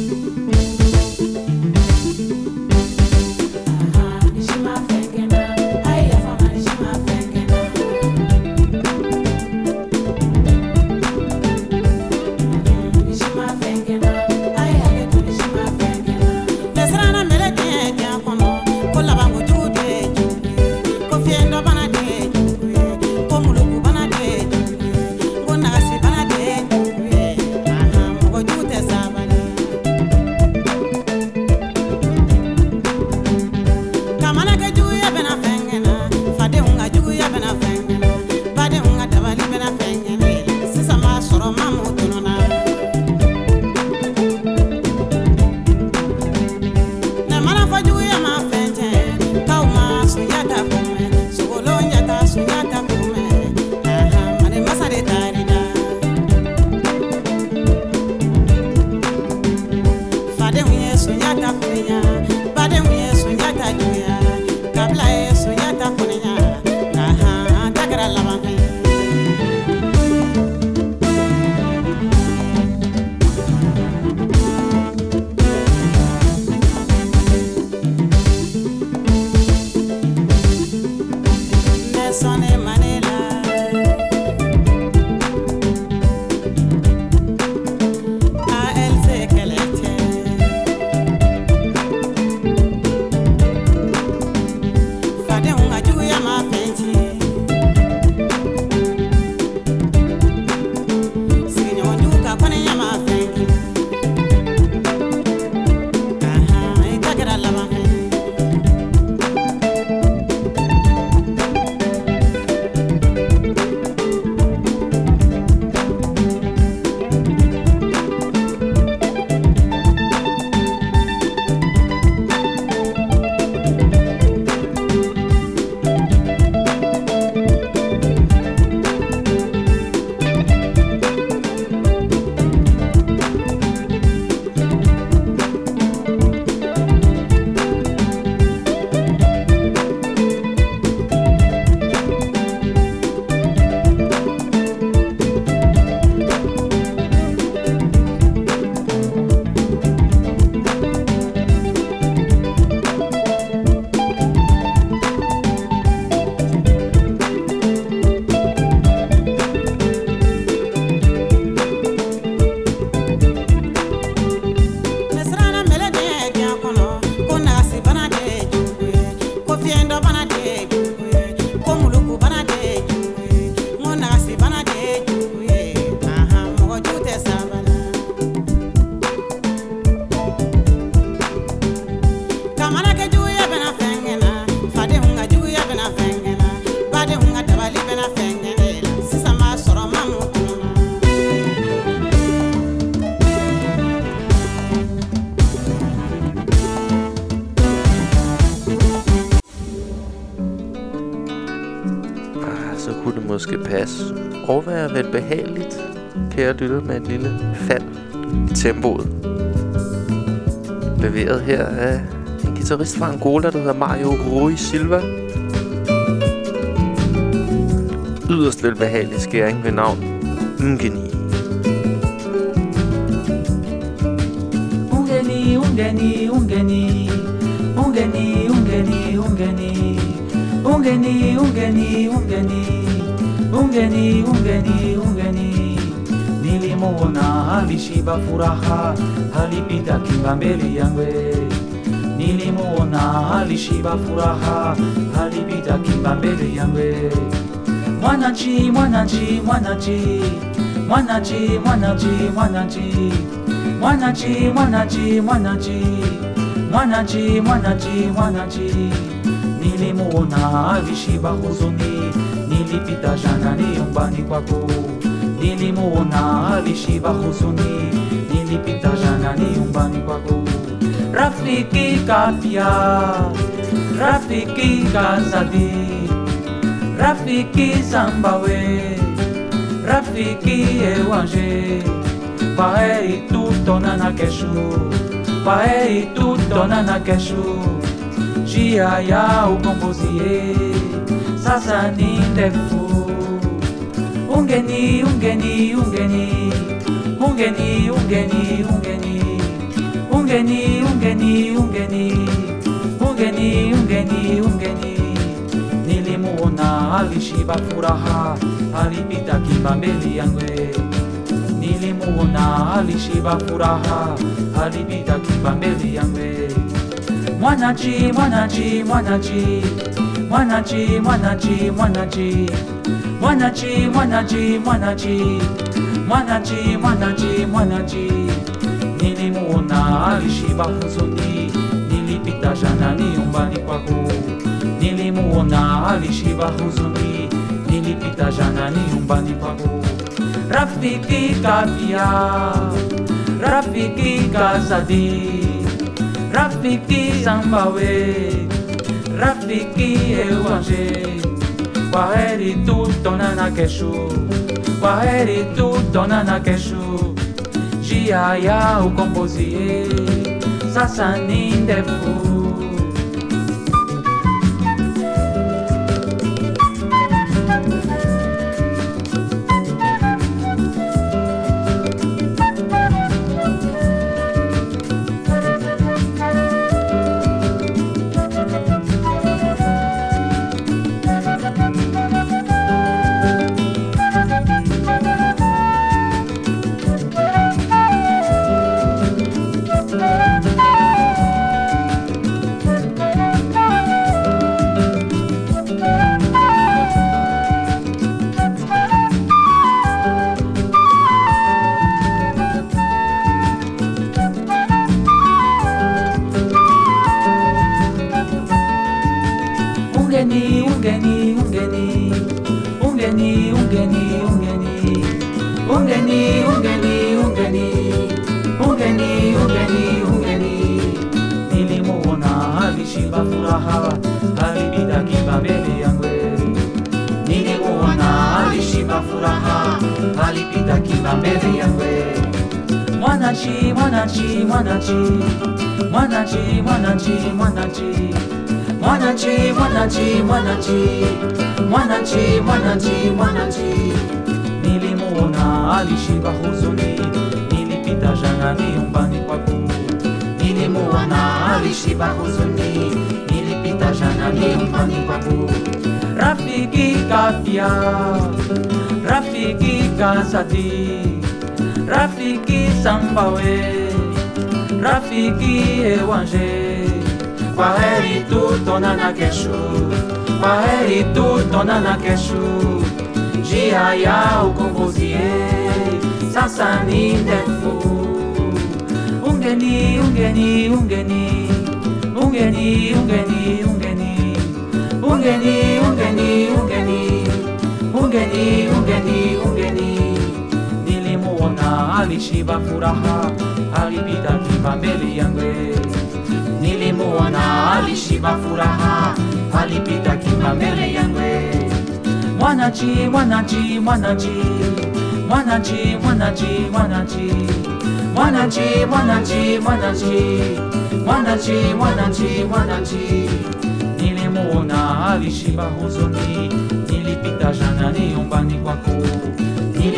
Overvær vel behageligt, kære lytter, med et lille fald i tempoet. Leveret her af en guitarist fra Angola, der hedder Mario Rui Silva. Yderst velbehagelig skæring ved navn Ngeni. Ungeni, ungeni, ungeni ungeni ungeni ungeni ungeni ungeni ungeni ungeni ungeni ungeni ungeni nilimuona alishiba furaha alipita kimba mbele yangu nilimuona alishiba furaha alipita kimba mbele yangu mwananchi mwananchi mwananchi mwananchi mwananchi mwananchi mwananchi mwananchi mwananchi mwananchi mwananchi mwananchi nilimuona alishiba huzuni nilipita jana nyumbani kwako nilimuona alishiba huzuni nilipita jana nyumbani kwako rafiki kapya rafiki kazadi rafiki zambawe rafiki ewanje paei tutonana kesho paei tutonana kesho jia ya ukombozie sasa ni ndefu ungeni ungeni ungeni ungeni ungeni ungeni ungeni ungeni ungeni ungeni ungeni ungeni nilimuona alishiba furaha alipita kimba mbele yangu nilimuona alishiba furaha alipita kimba mbele yangu mwananchi mwananchi mwananchi mwananchi mwananchi mwananchi mwananchi mwananchi mwananchi mwananchi mwananchi mwananchi nilimuona alishiba huzuni nilipita jana nyumbani kwako nilimuona alishiba huzuni nilipita jana nyumbani kwako rafiki kapya rafiki kazadi rafiki zambawe rafiki ewanje kwaheri tutonana kesho kwaheri tutonana kesho njia ya ukombozie sasa ni ndefu ungeni ungeni ungeni ungeni ungeni ungeni ungeni ungeni ungeni ungeni ungeni nilimuona alishiba furaha alipita kimba mbele yangu nilimuona alishiba furaha alipita kimba mbele yangu mwananchi mwananchi mwananchi mwananchi mwananchi mwananchi mwananchi mwananchi mwananchi mwananchi mwananchi mwananchi nilimuona alishiba huzuni nilipita jana nyumbani kwako nilimuona alishiba huzuni nilipita jana nyumbani kwako rafiki kapya rafiki kazadi rafiki zambawe rafiki ewanje kwaheri tutonana kesho kwaheri tutonana kesho njia ya ukombozie sasa ni ndefu ungeni ungeni ungeni ungeni ungeni ungeni ungeni ungeni ungeni ungeni ungeni ungeni nilimuona alishiba furaha alipita kimba mbele yangu nilimuona alishiba furaha alipita kimba mbele yangu mwananchi mwananchi mwananchi mwananchi mwananchi mwananchi mwananchi mwananchi mwananchi mwananchi mwananchi mwananchi nilimuona alishiba huzuni nilipita jana nyumbani kwako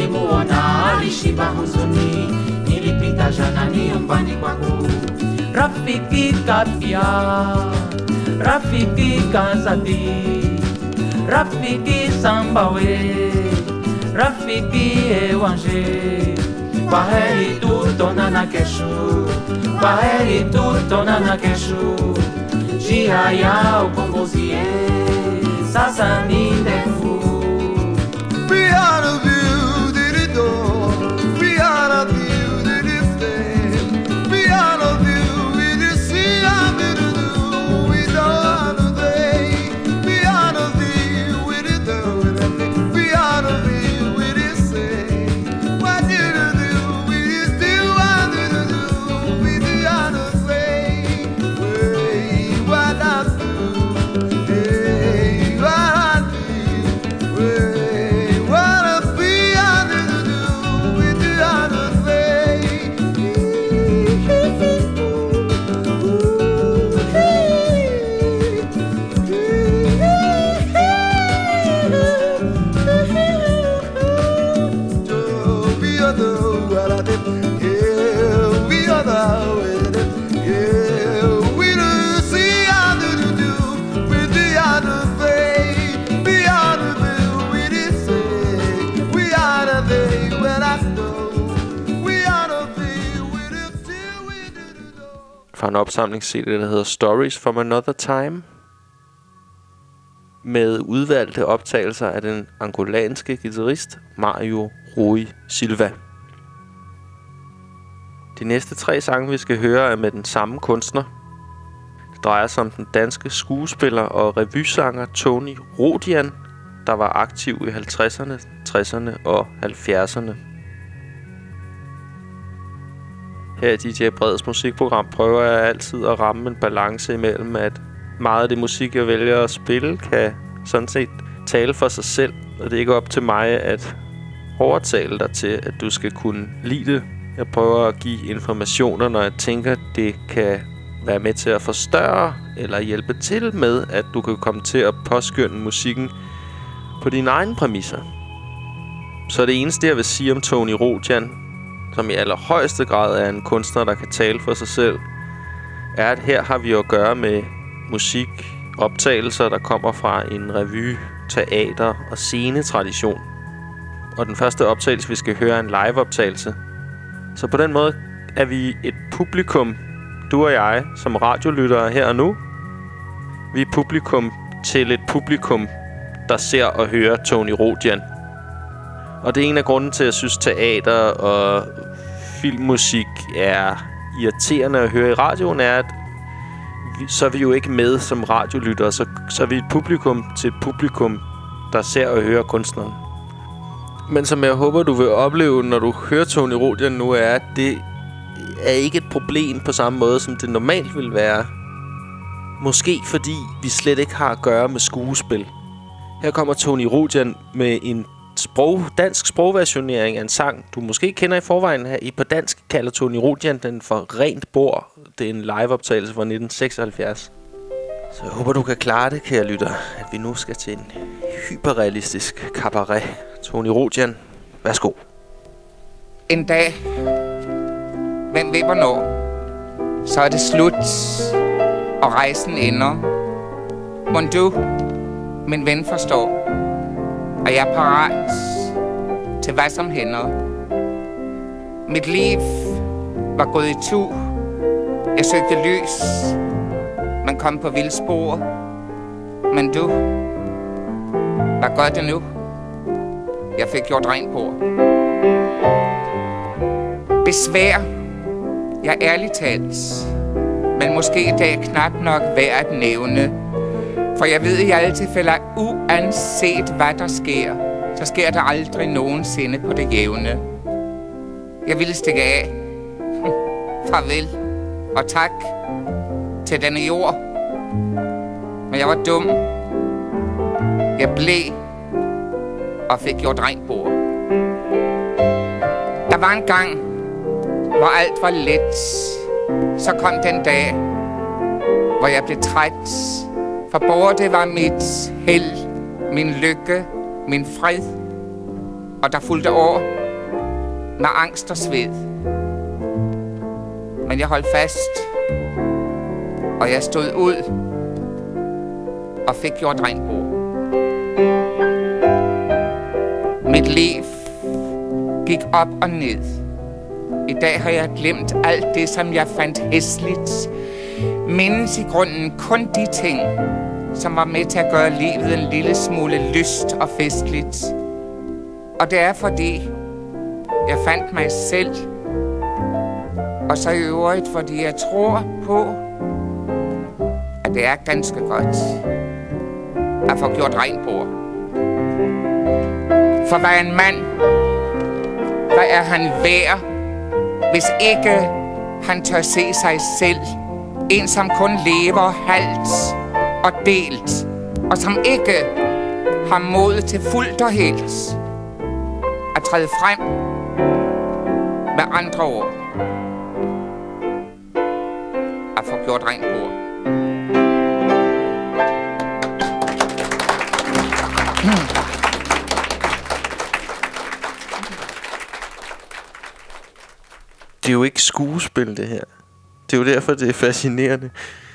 nilimuona alishiba huzuni nilipita jana nyumbani kwako Rafiki Kafia, Rafiki Kazadi, Rafiki Sambawe, Rafiki Ewanje, Kwaheri tutonana kesho, Kwaheri tutonana kesho, Jihaya ukombozie, sasa ni ndefu. Beyond a view, did it do? Beyond a view, did it stay? Beyond a view, we just see how did it do? We don't know they. Beyond a view, we did do. Beyond a view, we just say. What did it do? We just do. What did it do? We did not say. Hey, what I do? Hey, what I do? Hey. Fra en opsamlings-C D, der hedder Stories from Another Time, med udvalgte optagelser af den angolanske guitarist Mario Rui Silva. De næste tre sange, vi skal høre, er med den samme kunstner. Det drejer sig om den danske skuespiller og revysanger Tony Rodian, der var aktiv i halvtredserne, tresserne og halvfjerdserne. Her i D J Breds musikprogram prøver jeg altid at ramme en balance imellem, at meget af det musik, jeg vælger at spille, kan sådan set tale for sig selv. Og det er ikke op til mig at overtale dig til, at du skal kunne lide det. Jeg prøver at give informationer, når jeg tænker, det kan være med til at forstørre eller hjælpe til med, at du kan komme til at påskynde musikken på dine egne præmisser. Så det eneste, jeg vil sige om Tony Rodian, som i allerhøjeste grad er en kunstner, der kan tale for sig selv, er, at her har vi at gøre med musik, optagelser, der kommer fra en revy, teater og scenetradition. Og den første optagelse, vi skal høre, er en liveoptagelse. Så på den måde er vi et publikum, du og jeg, som radiolyttere her og nu. Vi er publikum til et publikum, der ser og hører Tony Rodian. Og det er en af grunden til, at jeg synes, teater og filmmusik er irriterende at høre i radioen, er, at vi, så er vi jo ikke med som radiolyttere. Så, så er vi et publikum til et publikum, der ser og hører kunstneren. Men som jeg håber, du vil opleve, når du hører Tony Rodian nu, er, at det er ikke et problem på samme måde, som det normalt vil være. Måske fordi vi slet ikke har at gøre med skuespil. Her kommer Tony Rodian med en sprog, dansk sprogversionering af en sang, du måske kender i forvejen. Her. I på dansk kalder Tony Rodian den for Rent Bord. Det er en liveoptagelse fra nitten seksoghalvfjerds. Så jeg håber, du kan klare det, kære lytter, at vi nu skal til en hyperrealistisk cabaret. Tony Rodian, værsgo. En dag, hvem ved hvornår, så er det slut, og rejsen ender. Mon du, min ven, forstår, og jeg er parat til hvad som hænder. Mit liv var gået i tu. Jeg søgte lys, men kom på vildspor. Men du, hvad gør det nu? Jeg fik gjort rent bord. Besvær, jeg ærligt talt, men måske i dag knap nok værd at nævne. For jeg ved i alle tilfælde, uanset hvad der sker, så sker der aldrig nogensinde på det jævne. Jeg ville stikke af. Farvel og tak til denne jord. Men jeg var dum. Jeg blev og fik gjort rent bord. Der var en gang, hvor alt var let. Så kom den dag, hvor jeg blev træt. For bordet var mit held, min lykke, min fred. Og der fulgte år med angst og sved. Men jeg holdt fast, Og jeg stod ud og fik gjort rent bord. Mit liv gik op og ned. I dag har jeg glemt alt det, som jeg fandt hæsligt. Mindes i grunden kun de ting, som var med til at gøre livet en lille smule lyst og festligt. Og det er fordi, jeg fandt mig selv. Og så i øvrigt, fordi jeg tror på, at det er ganske godt at få gjort rent bord. For hvad er en mand? Hvad er han værd, hvis ikke han tør se sig selv? En, som kun lever halvt og delt, og som ikke har mod til fuldt og helt at træde frem. Med andre ord, at få gjort rent bord. Det er jo ikke skuespil, det her. Det er jo derfor, det er fascinerende.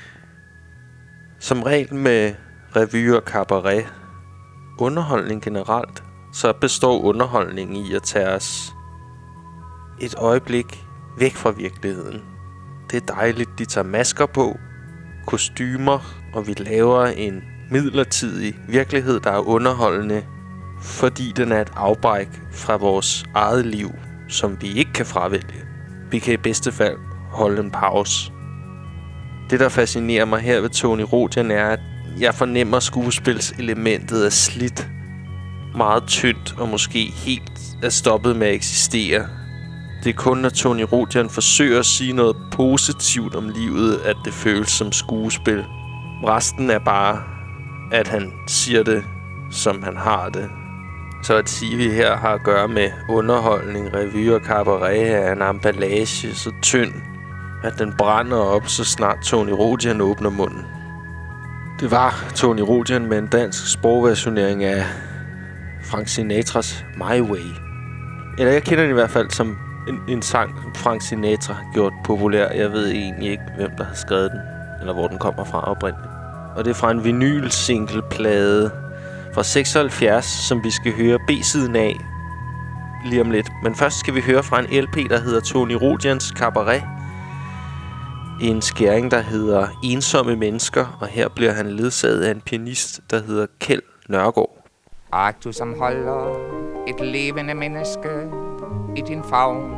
Som regel med revy og cabaret, underholdning generelt, så består underholdningen i at tage os et øjeblik væk fra virkeligheden. Det er dejligt, de tager masker på, kostymer, og vi laver en midlertidig virkelighed, der er underholdende, fordi den er et afbræk fra vores eget liv, som vi ikke kan fravælge. Vi kan i bedste fald holde en pause. Det, der fascinerer mig her ved Tony Rodian, er, at jeg fornemmer skuespilselementet er slidt meget tyndt og måske helt er stoppet med at eksistere. Det er kun, når Tony Rodian forsøger at sige noget positivt om livet, at det føles som skuespil. Resten er bare, at han siger det, som han har det. Så at sige, at vi her har at gøre med underholdning, revy og cabaret, er en emballage så tynd, at den brænder op, så snart Tony Rodian åbner munden. Det var Tony Rodian med en dansk sprogversionering af Frank Sinatras My Way. Eller jeg kender den i hvert fald som en, en sang, som Frank Sinatra gjort populær. Jeg ved egentlig ikke, hvem der har skrevet den, eller hvor den kommer fra oprindeligt. Og det er fra en vinyl-singleplade fra seksoghalvfjerds, som vi skal høre B-siden af lige om lidt. Men først skal vi høre fra en L P, der hedder Tony Rodians Cabaret. En skæring, der hedder Ensomme Mennesker, og her bliver han ledsaget af en pianist, der hedder Kjeld Nørgaard. Og du som holder et levende menneske i din favn,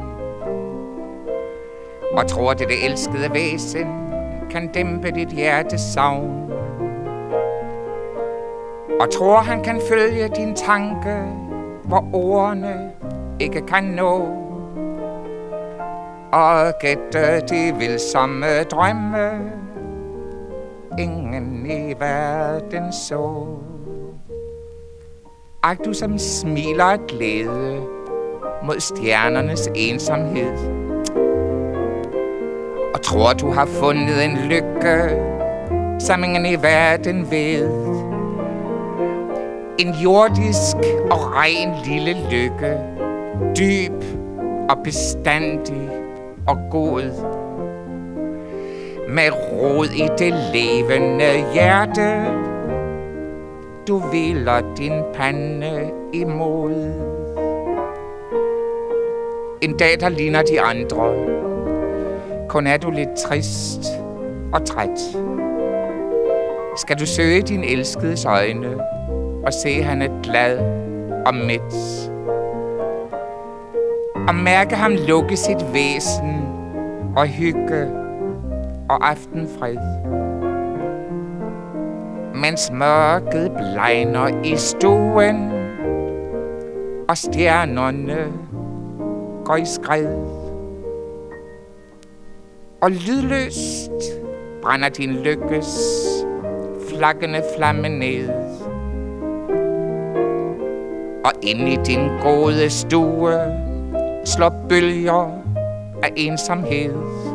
og tror, det det elskede væsen kan dæmpe dit hjertes savn, og tror, han kan følge din tanke, hvor ordene ikke kan nå, og gætte de vilsomme drømme ingen i verden så. Ak, du som smiler af glæde mod stjernernes ensomhed, og tror, du har fundet en lykke, som ingen i verden ved. En jordisk og ren lille lykke, dyb og bestandig og god, med rod i det levende hjerte, du hviler din pande imod. En dag, der ligner de andre, kun er du lidt trist og træt. Skal du søge din elskedes øjne og se, han er glad og mæt, og mærke ham lukke sit væsen og hygge og aftenfred, mens mørket blegner i stuen og stjernerne går i skred, og lydløst brænder din lykkes flakkende flamme ned, og ind i din gode stue slår bølger af ensomhed,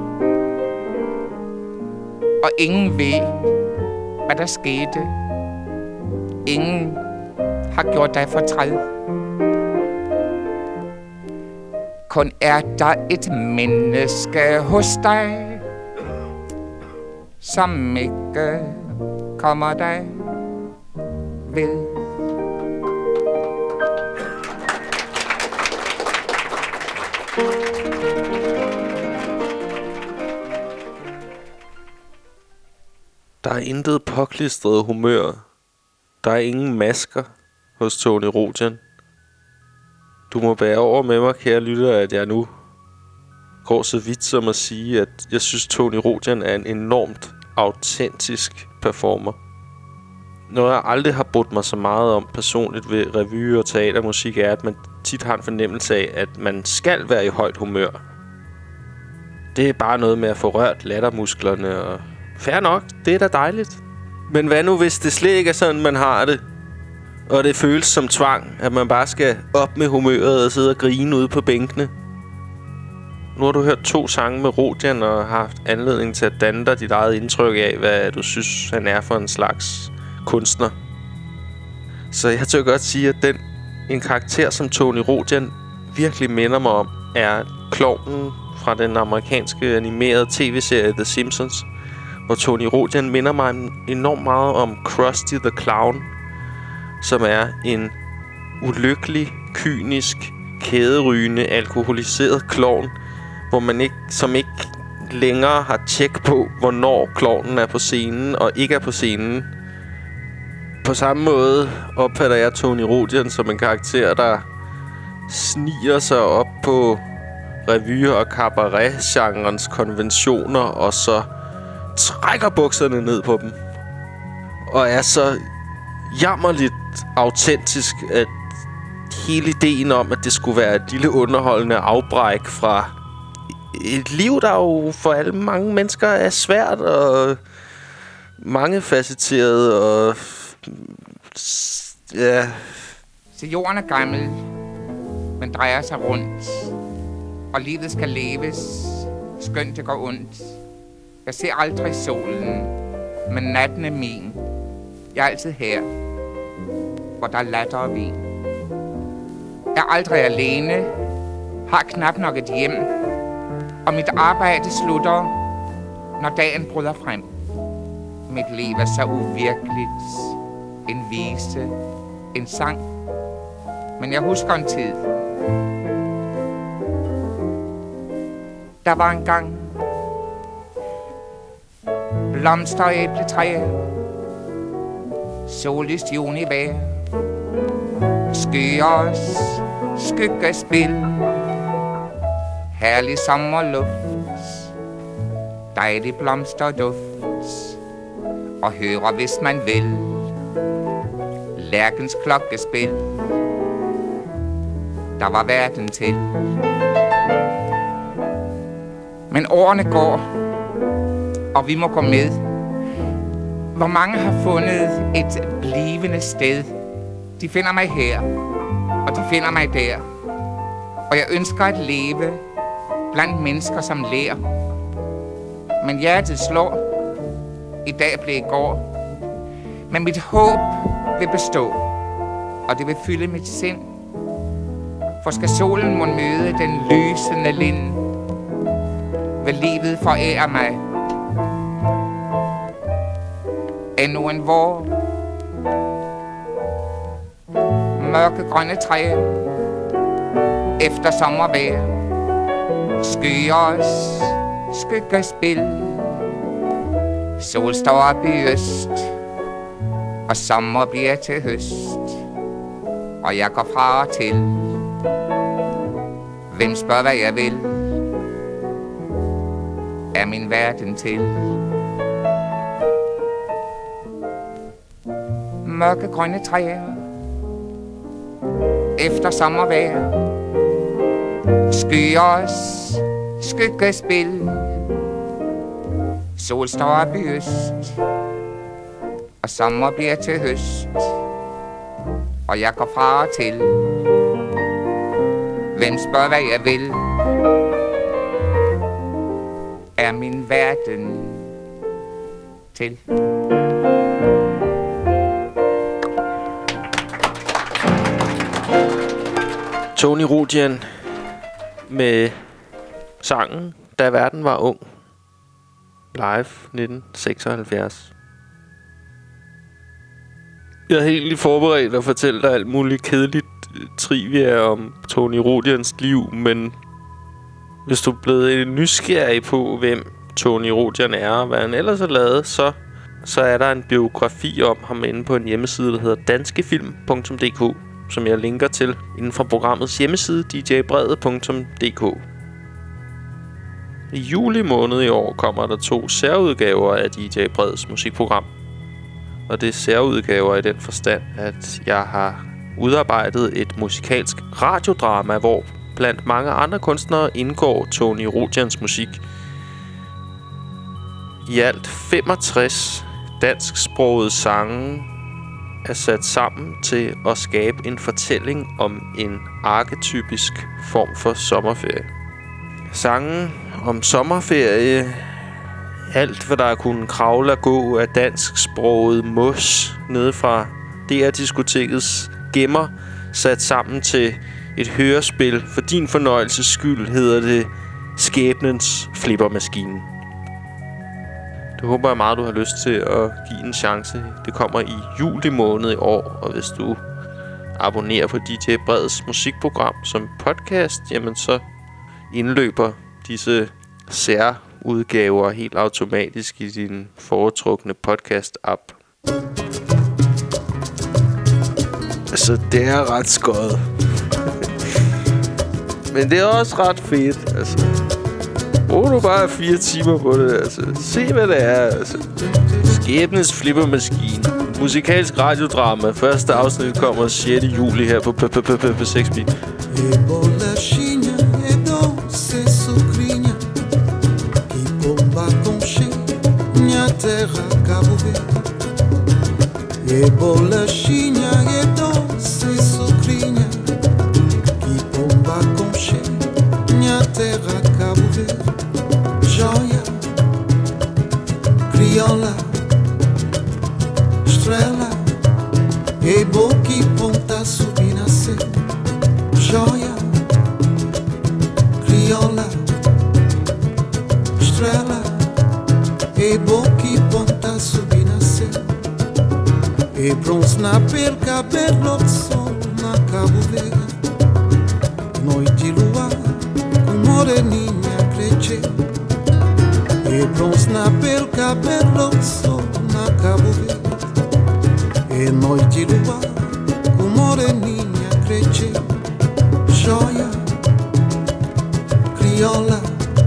og ingen ved, hvad der skete. Ingen har gjort dig fortræd. Kun er der et menneske hos dig, som ikke kommer dig ved. Der er intet påklistret humør. Der er ingen masker hos Tony Rodian. Du må bære over med mig, kære lytter, at jeg nu går så vidt som at sige, at jeg synes, Tony Rodian er en enormt autentisk performer. Noget, jeg aldrig har brudt mig så meget om personligt ved revy og teatermusik, er, at man tit har en fornemmelse af, at man skal være i højt humør. Det er bare noget med at få rørt lattermusklerne, og fair nok, det er da dejligt. Men hvad nu, hvis det slet ikke er sådan, man har det? Og det føles som tvang, at man bare skal op med humøret og sidde og grine ude på bænkene. Nu har du hørt to sange med Rodian og har haft anledning til at danne dig dit eget indtryk af, hvad du synes, han er for en slags kunstner. Så jeg tør godt sige, at den en karakter, som Tony Rodian virkelig minder mig om, er klovnen fra den amerikanske animerede tv-serie The Simpsons, hvor Tony Rodian minder mig enormt meget om Krusty the Clown, som er en ulykkelig, kynisk, kæderygende, alkoholiseret klovn, hvor man ikke, som ikke længere har tjek på, hvornår klovnen er på scenen og ikke er på scenen. På samme måde opfatter jeg Tony Rodian som en karakter, der sniger sig op på revy- og cabaret-genrens konventioner, og så trækker bukserne ned på dem. Og er så jammerligt autentisk, at hele ideen om, at det skulle være et lille underholdende afbræk fra et liv, der jo for alle mange mennesker er svært og mangefacetteret og ja. Så jorden er gammel, men drejer sig rundt, og livet skal leves, skønt det går ondt. Jeg ser aldrig solen, men natten er min. Jeg er altid her, hvor der er latter og vin. Jeg er aldrig alene, har knap nok et hjem, og mit arbejde slutter, når dagen bryder frem. Mit liv er så uvirkeligt, en vise, en sang, men jeg husker en tid. Der var en gang blomster og æbletræer, sollyst junivejr, skyers skyggespil, herlig sommerluft, dejlig blomsterduft, og høre, hvis man vil, lærkens klokkespil. Der var verden til. Men årene går, og vi må gå med. Hvor mange har fundet et blivende sted. De finder mig her, og de finder mig der. Og jeg ønsker at leve blandt mennesker, som lærer. Men hjertet slår. I dag blev i går. Men mit håb vil bestå, og det vil fylde mit sind. For skal solen må møde den lysende lind, vil livet forære mig endnu en vår. Mørke grønne træer efter sommervejr, skyers skyggespil. Sol står op i øst, og sommer bliver til høst, og jeg går fra og til. Hvem spørger, hvad jeg vil? Er min verden til? Mørke grønne træer efter sommervejr, skyers skyggespil. Sol står op i øst, og sommer bliver til høst, og jeg går fra og til. Hvem spørger, hvad jeg vil? Er min verden til? Tony Rodian med sangen Da verden var ung. live nitten seksoghalvfjerds. Jeg havde egentlig forberedt at fortælle dig alt muligt kedeligt trivia om Tony Rodians liv, men hvis du er blevet nysgerrig på, hvem Tony Rodian er og hvad han ellers har lavet, så, så er der en biografi om ham inde på en hjemmeside, der hedder danskefilm punktum d k, som jeg linker til inden for programmets hjemmeside d j brevet punktum d k. I juli måned i år kommer der to særudgaver af D J Breds musikprogram. Og det er særudgaver i den forstand, at jeg har udarbejdet et musikalsk radiodrama, hvor blandt mange andre kunstnere indgår Tony Rodians musik. I alt femogtres dansksprogede sange er sat sammen til at skabe en fortælling om en arketypisk form for sommerferie. Sangen om sommerferie, alt hvad der kunne kravle og gå af dansksproget mos nede fra D R-diskotekets gemmer, sat sammen til et hørespil. For din fornøjelses skyld hedder det Skæbnens Flippermaskine. Det håber jeg meget, du har lyst til at give en chance. Det kommer i juli måned i år, og hvis du abonnerer på D J Breds musikprogram som podcast, jamen så indløber disse særudgaver helt automatisk i din foretrukne podcast-app. Altså, det er ret skøjet. Men det er også ret fedt, altså. Brug du bare fire timer på det, altså. Se, hvad det er, altså. Skæbnes Flippermaskine. Musikalsk radiodrama. Første afsnit kommer sjette juli her på P seks Beat. E bolachinha e doce sucrinha que bomba com minha terra Cabo Verde. E bolachinha e doce sucrinha que bomba com minha terra Cabo Verde. Joia, criolla, estrela e boca e ponta subir nascer. Joia, criolla, estrela e boca e ponta subir nascer. E bronze na pele, cabelo de sol na Cabo Verde. Noite e luar com moreninha crescer. E bronze na pele, cabelo de sol na Cabo Verde. E noite e luar com moreninha crescer. Joia, criolla,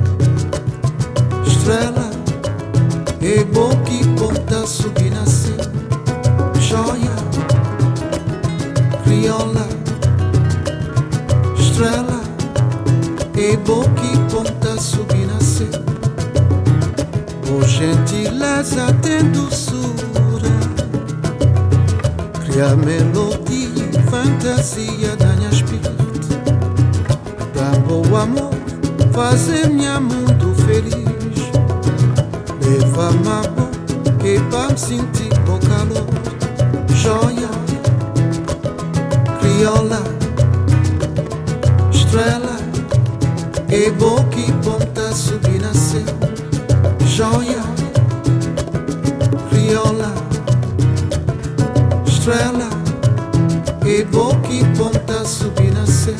estrela e boca e ponta subir nascer. Joia, criolla, estrela e boca e ponta subir nascer. Oh, gentileza tem doçura, cria melodia e fantasia da minha espírito. O amor fazer minha mundo feliz. Leva-me a boca que pra me sentir o calor. Joia, criolla, estrela e boca e ponta subir nascer. Joia, criolla, estrela e boca e ponta subir nascer.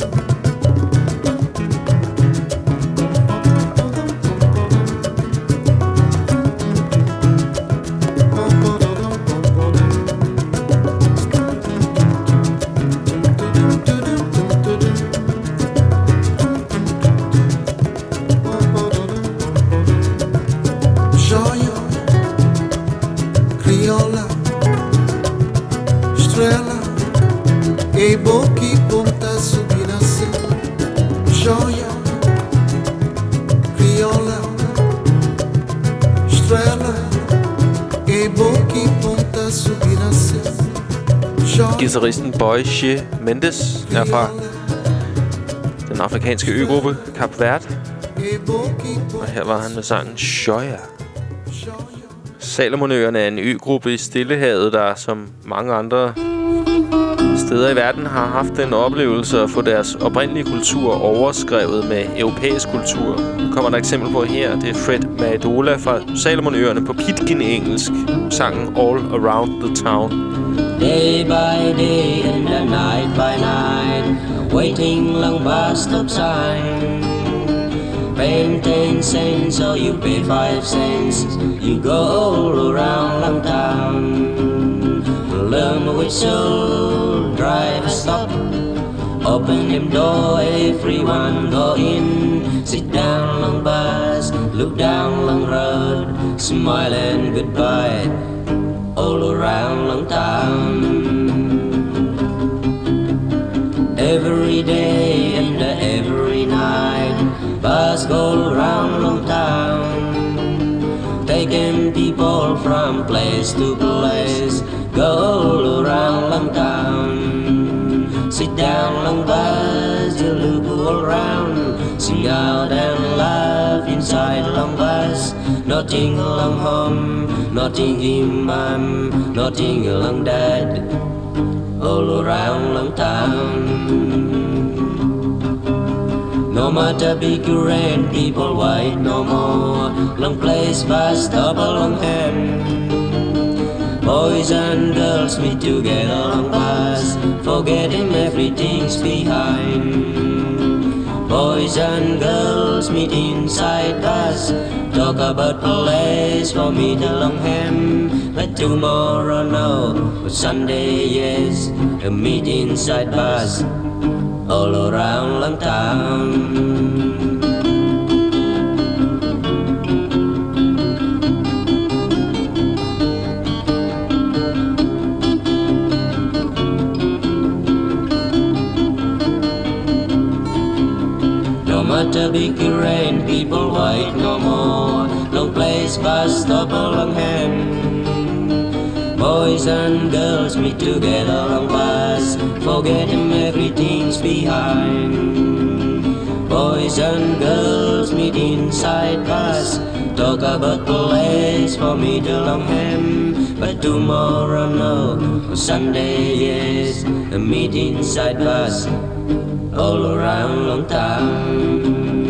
E boca e ponta subir nascer. Joia, criolla, estrela e boca e ponta subir nascer. Guitaristen Boy Che Mendes er fra den afrikanske øgruppe Kap Verde. Og her var han med sangen Joia. Salomonøerne er en øgruppe i Stillehavet, der som mange andre steder i verden har haft den oplevelse at få deres oprindelige kultur overskrevet med europæisk kultur. Nu kommer der et eksempel på her. Det er Fred Madola fra Salomonøerne på Pidgin-engelsk. Sangen All Around the Town. Day by day and a night by night, waiting long bus stop sign. Paying ten cents, so you pay five cents. You go all around long town. Learn the whistle, drive a stop. Open them door, everyone go in. Sit down long bus, look down long road. Smile and goodbye, all around long town. Every day and every night, bus go round long town, taking people from place to place. Go all around long town. Sit down long bus, you look all round. Sing out and laugh inside long bus. Nothing along home, nothing in mom, nothing along dad. All around long town. No matter big or red, people white no more. Long place bus stop along hem. Boys and girls meet together on bus, forgetting everything's behind. Boys and girls meet inside bus, talk about place for me to long hem. But tomorrow no, but Sunday yes, a meet inside bus, all around long town. Matter big rain, people white no more. Long place bus stop along hem. Boys and girls meet together on bus, forgetting everything's behind. Boys and girls meet inside bus, talk about place for me to long hem. But tomorrow no, Sunday yes, a meet inside bus, all around long town.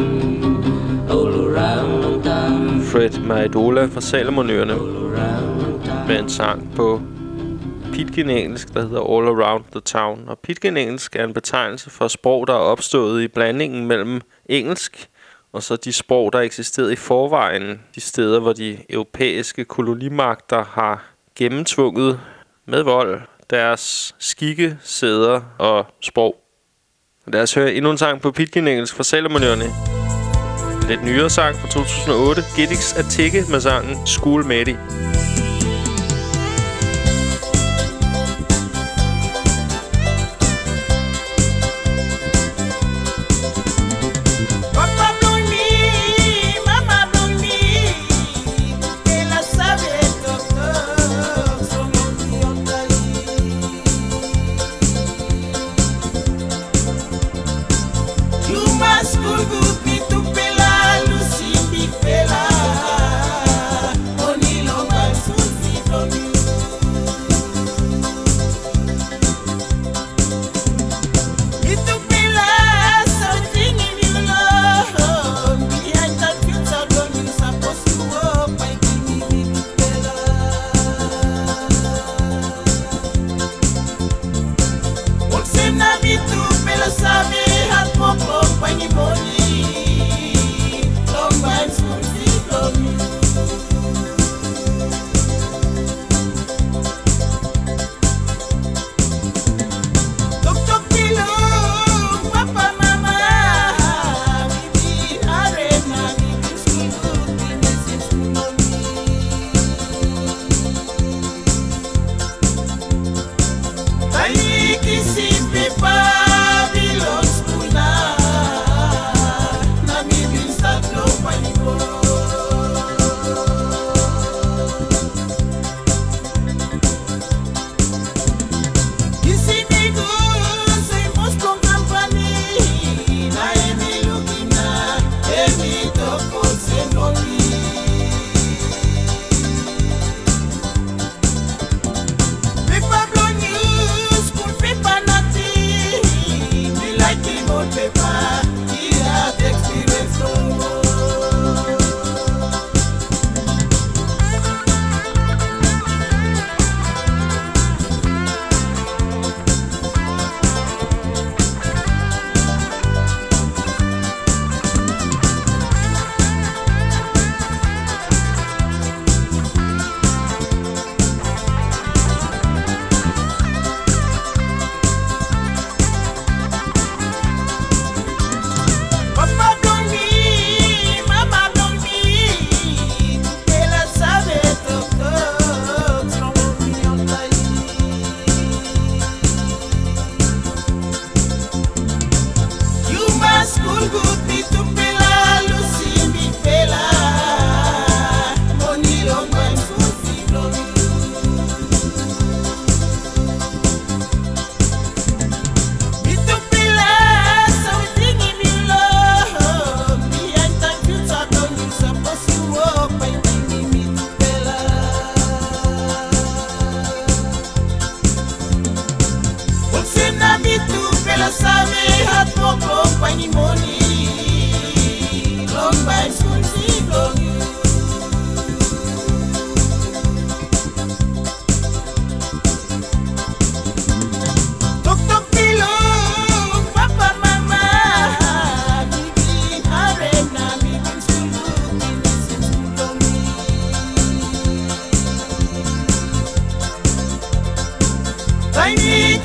Fred Madola fra Salomonøerne med en sang på Pidgin-engelsk, der hedder All Around the Town. Og Pidgin-engelsk er en betegnelse for sprog, der er opstået i blandingen mellem engelsk og så de sprog, der eksisterede i forvejen. De steder, hvor de europæiske kolonimagter har gennemtvunget med vold deres skikke, sæder og sprog. Lad os høre endnu en sang på Pidgin-engelsk fra Salomonøerne. Lidt nyere sang fra to tusind og otte. Giddix Attikke med sangen School Medi. Only long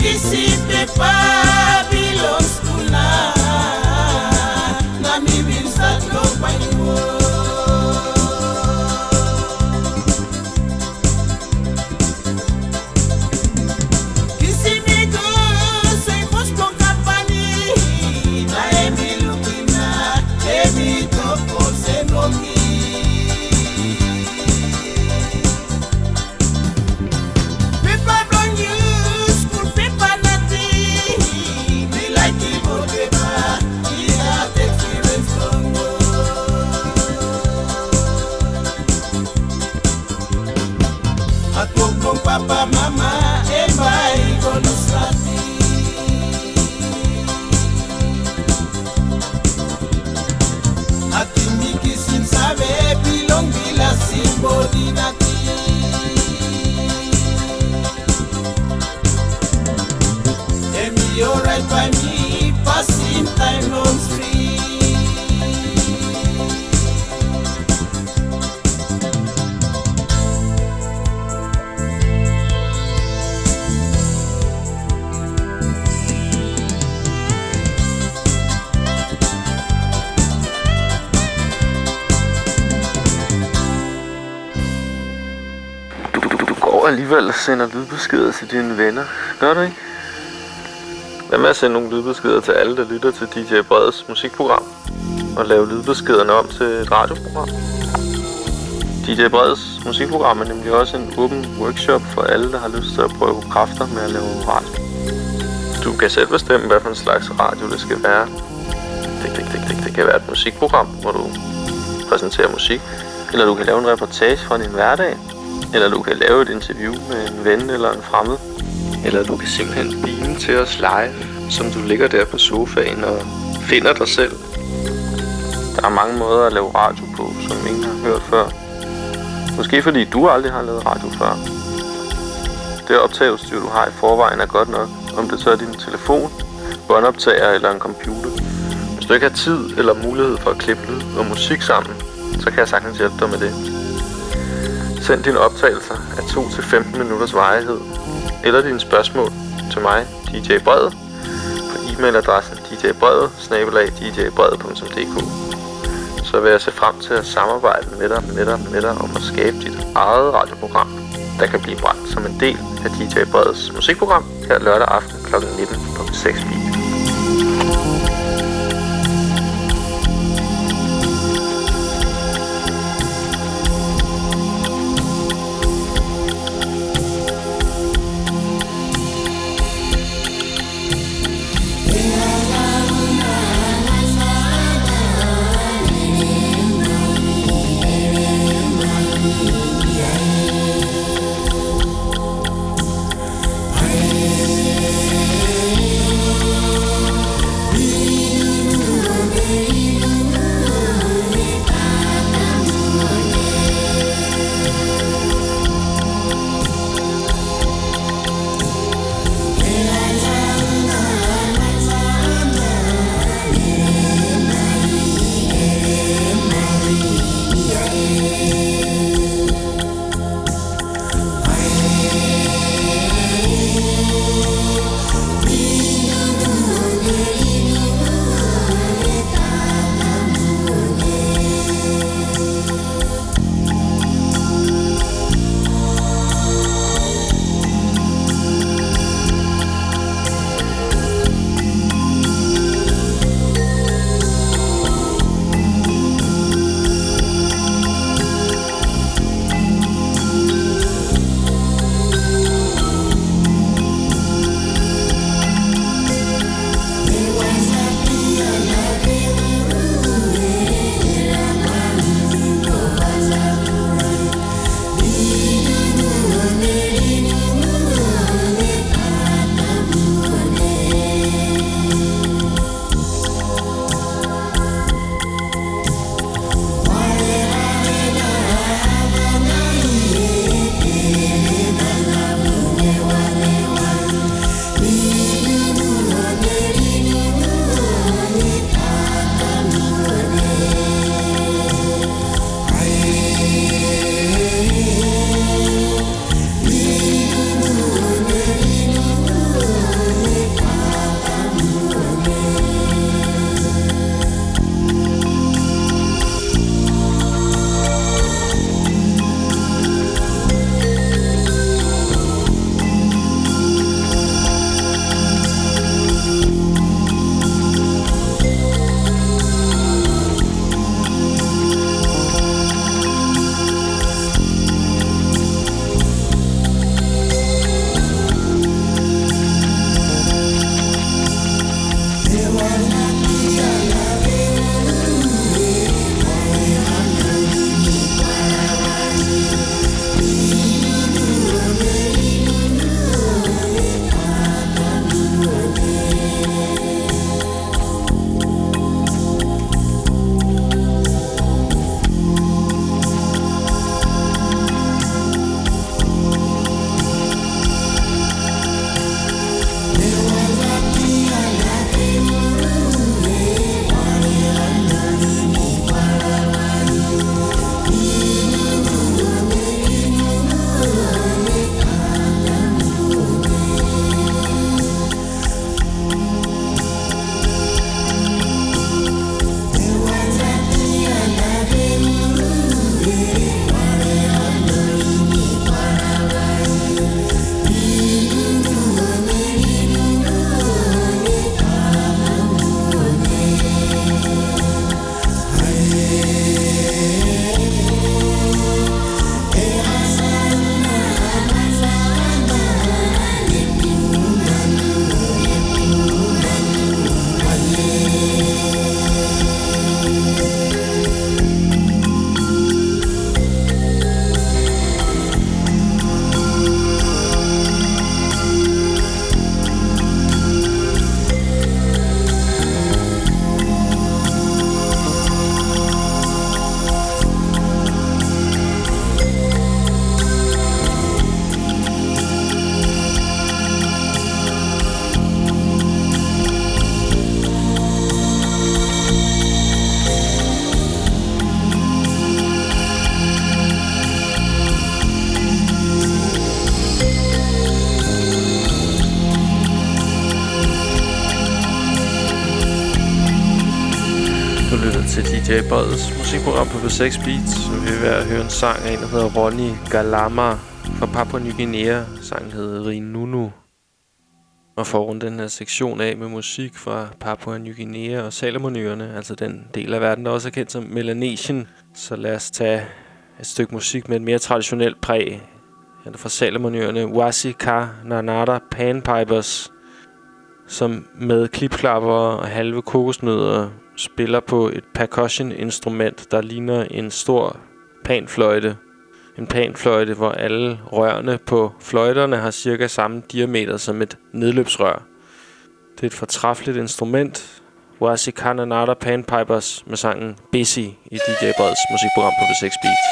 Kisipe Babylon Skuna Nami bin Satlo Panywo Kisimi go Say Fos Bon Kapani Na Emi Lukina Emi Topo Senomi Papa, mama, Emma, Igonosati. Atimiki sim sabe, bilong bila simbodi nati. Emi, you're right by me, passing time on street. Alligevel sender lydbeskeder til dine venner. Gør du ikke? Hvad med at sende nogle lydbeskeder til alle, der lytter til D J Breds musikprogram? Og lave lydbeskederne om til et radioprogram? D J Breds musikprogram er nemlig også en åben workshop for alle, der har lyst til at prøve kræfter med at lave radio. Du kan selv bestemme, hvad for en slags radio det skal være. Det, det, det, det, det kan være et musikprogram, hvor du præsenterer musik. Eller du kan lave en reportage fra din hverdag. Eller du kan lave et interview med en ven eller en fremmed. Eller du kan simpelthen beame til os live, som du ligger der på sofaen og finder dig selv. Der er mange måder at lave radio på, som ingen har hørt før. Måske fordi du aldrig har lavet radio før. Det optageudstyr, du har i forvejen, er godt nok. Om det så er din telefon, båndoptager eller en computer. Hvis du ikke har tid eller mulighed for at klippe lyd og musik sammen, så kan jeg sagtens hjælpe dig med det. Send dine optagelser af to til femten minutters varighed, eller dine spørgsmål til mig, D J Bred, på e-mailadressen d j bred bindestreg d j bred punktum d k. Så vil jeg se frem til at samarbejde med dig, med dig, med dig om at skabe dit eget radioprogram, der kan blive bragt som en del af D J Breds musikprogram her lørdag aften klokken nitten på P seks Beat. Hey D J Breds musikprogram på P seks Beats. Så vi er ved at høre en sang af en, der hedder Ronny Galama fra Papua Ny Guinea. Sangen hedder Rinunu. Og får rundt den her sektion af med musik fra Papua Ny Guinea og Salomonøerne, altså den del af verden, der også er kendt som Melanesien. Så lad os tage et stykke musik med et mere traditionelt præg. Her er fra Salomonøerne, Wasika Nanada Panpipers, som med klipklapper og halve kokosnødder spiller på et percussion-instrument, der ligner en stor panfløjte. En panfløjte, hvor alle rørene på fløjterne har cirka samme diameter som et nedløbsrør. Det er et fortræffeligt instrument. Wasika Nanada Panpipers med sangen Busy i D J Breds musikprogram på P seks Beats.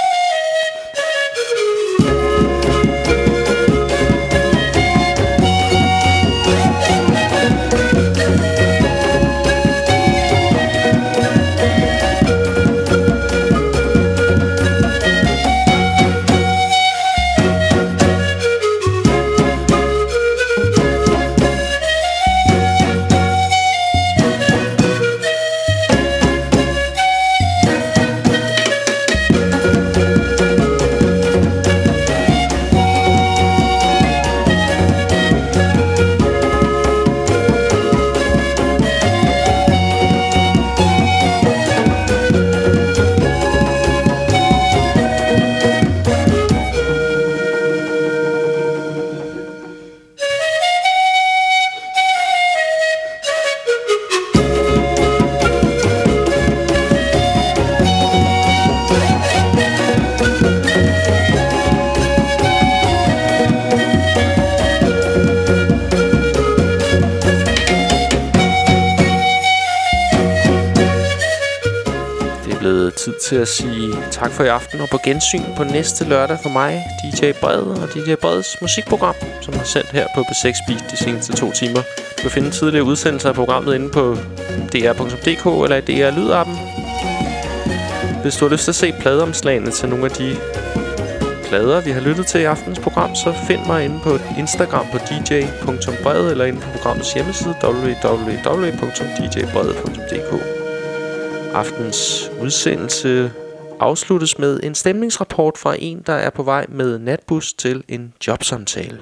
Tid til at sige tak for i aften og på gensyn på næste lørdag for mig, D J Bred og D J Breds musikprogram, som har sendt her på P seks Beat de seneste to timer. Du kan finde tidligere udsendelser af programmet inde på d r punktum d k eller i D R Lydappen. Hvis du har lyst til at se pladeomslagene til nogle af de plader, vi har lyttet til i aftens program, så find mig inde på Instagram på d j punktum bred eller inde på programmets hjemmeside w w w punktum d j bred punktum d k. Aftens udsendelse afsluttes med en stemningsrapport fra en, der er på vej med natbus til en jobsamtale.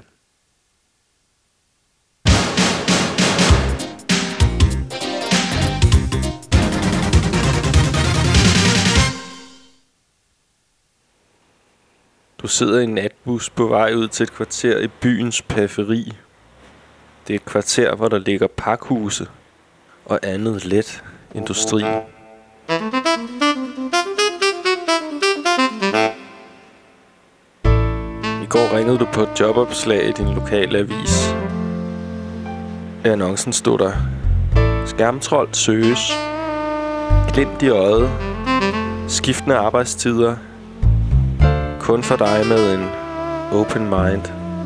Du sidder i en natbus på vej ud til et kvarter i byens periferi. Det er et kvarter, hvor der ligger pakhuse og andet let industri. I går ringede du på et jobopslag i din lokale avis. I annoncen stod der: skærmtrold søges, glimt i øjet, skiftende arbejdstider, kun for dig med en open mind.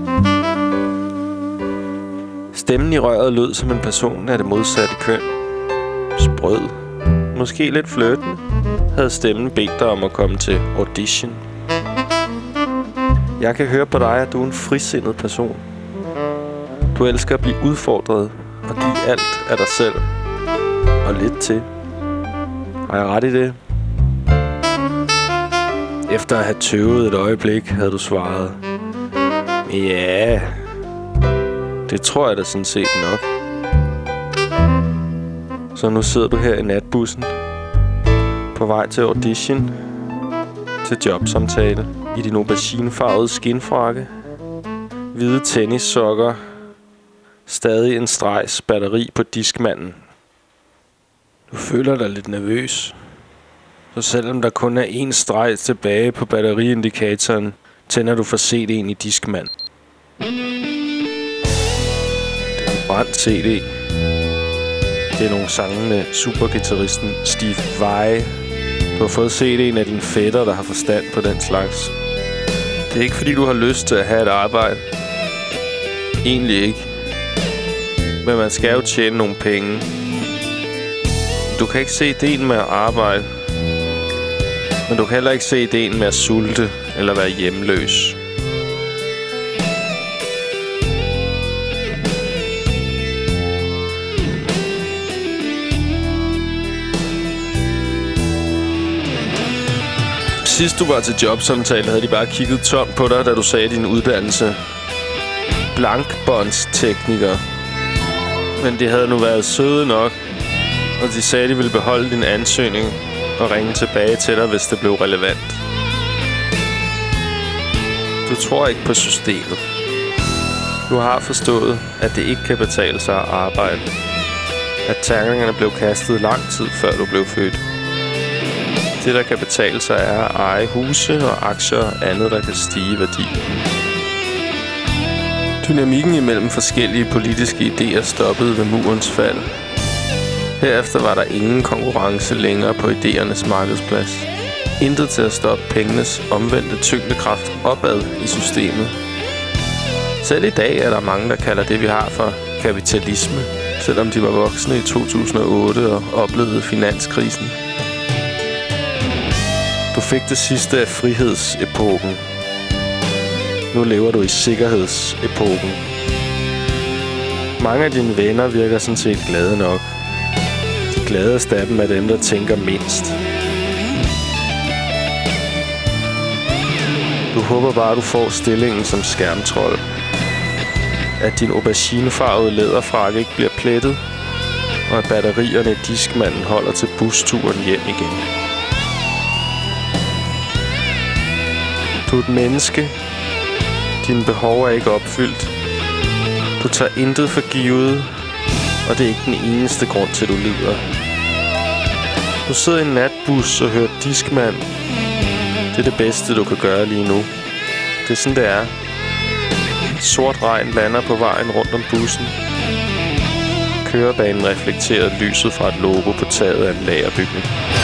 Stemmen i røret lød som en person af det modsatte køn. Sprød, måske lidt flirtende, havde stemmen bedt dig om at komme til audition. Jeg kan høre på dig, at du er en frisindet person. Du elsker at blive udfordret og give alt af dig selv. Og lidt til. Har jeg ret i det? Efter at have tøvet et øjeblik, havde du svaret: ja, det tror jeg da sådan set nok. Så nu sidder du her i natbussen, på vej til audition, til jobsamtale, i din auberginefarvede skinfrakke, hvide tennissokker, stadig en stregs batteri på diskmanden. Du føler dig lidt nervøs. Så selvom der kun er én streg tilbage på batteriindikatoren, tænder du for C D'en i diskmand. Det er en brændt C D. Det er nogle sange med supergitarristen Steve Vai. Du har fået C D'en af dine fætter, der har forstand på den slags. Det er ikke fordi du har lyst til at have et arbejde. Egentlig ikke. Men man skal jo tjene nogle penge. Du kan ikke se idéen med at arbejde. Men du kan heller ikke se idéen med at sulte eller være hjemløs. Sidst du var til jobsamtale, havde de bare kigget tomt på dig, da du sagde din uddannelse. Blankbåndstekniker. Men de havde nu været søde nok, og de sagde, de ville beholde din ansøgning og ringe tilbage til dig, hvis det blev relevant. Du tror ikke på systemet. Du har forstået, at det ikke kan betale sig at arbejde. At terningerne blev kastet lang tid før du blev født. Det, der kan betale sig, er at eje huse og aktier og andet, der kan stige i værdi. Dynamikken imellem forskellige politiske idéer stoppede ved murens fald. Herefter var der ingen konkurrence længere på idéernes markedsplads. Intet til at stoppe pengenes omvendte tyngdekraft opad i systemet. Selv i dag er der mange, der kalder det, vi har for kapitalisme, selvom de var voksne i to tusind og otte og oplevede finanskrisen. Du fik det sidste af frihedsepoken. Nu lever du i sikkerhedsepoken. Mange af dine venner virker sådan set glade nok. De gladeste af dem er dem, der tænker mindst. Du håber bare, at du får stillingen som skærmtrold. At din auberginefarvede læderfrakke ikke bliver plettet, og at batterierne i diskmanden holder til busturen hjem igen. Du er et menneske. Dine behov er ikke opfyldt. Du tager intet for givet, og det er ikke den eneste grund til, du lider. Du sidder i en natbus og hører diskmand. Det er det bedste, du kan gøre lige nu. Det er sådan, det er. Sort regn lander på vejen rundt om bussen. Kørebanen reflekterer lyset fra et logo på taget af en lagerbygning.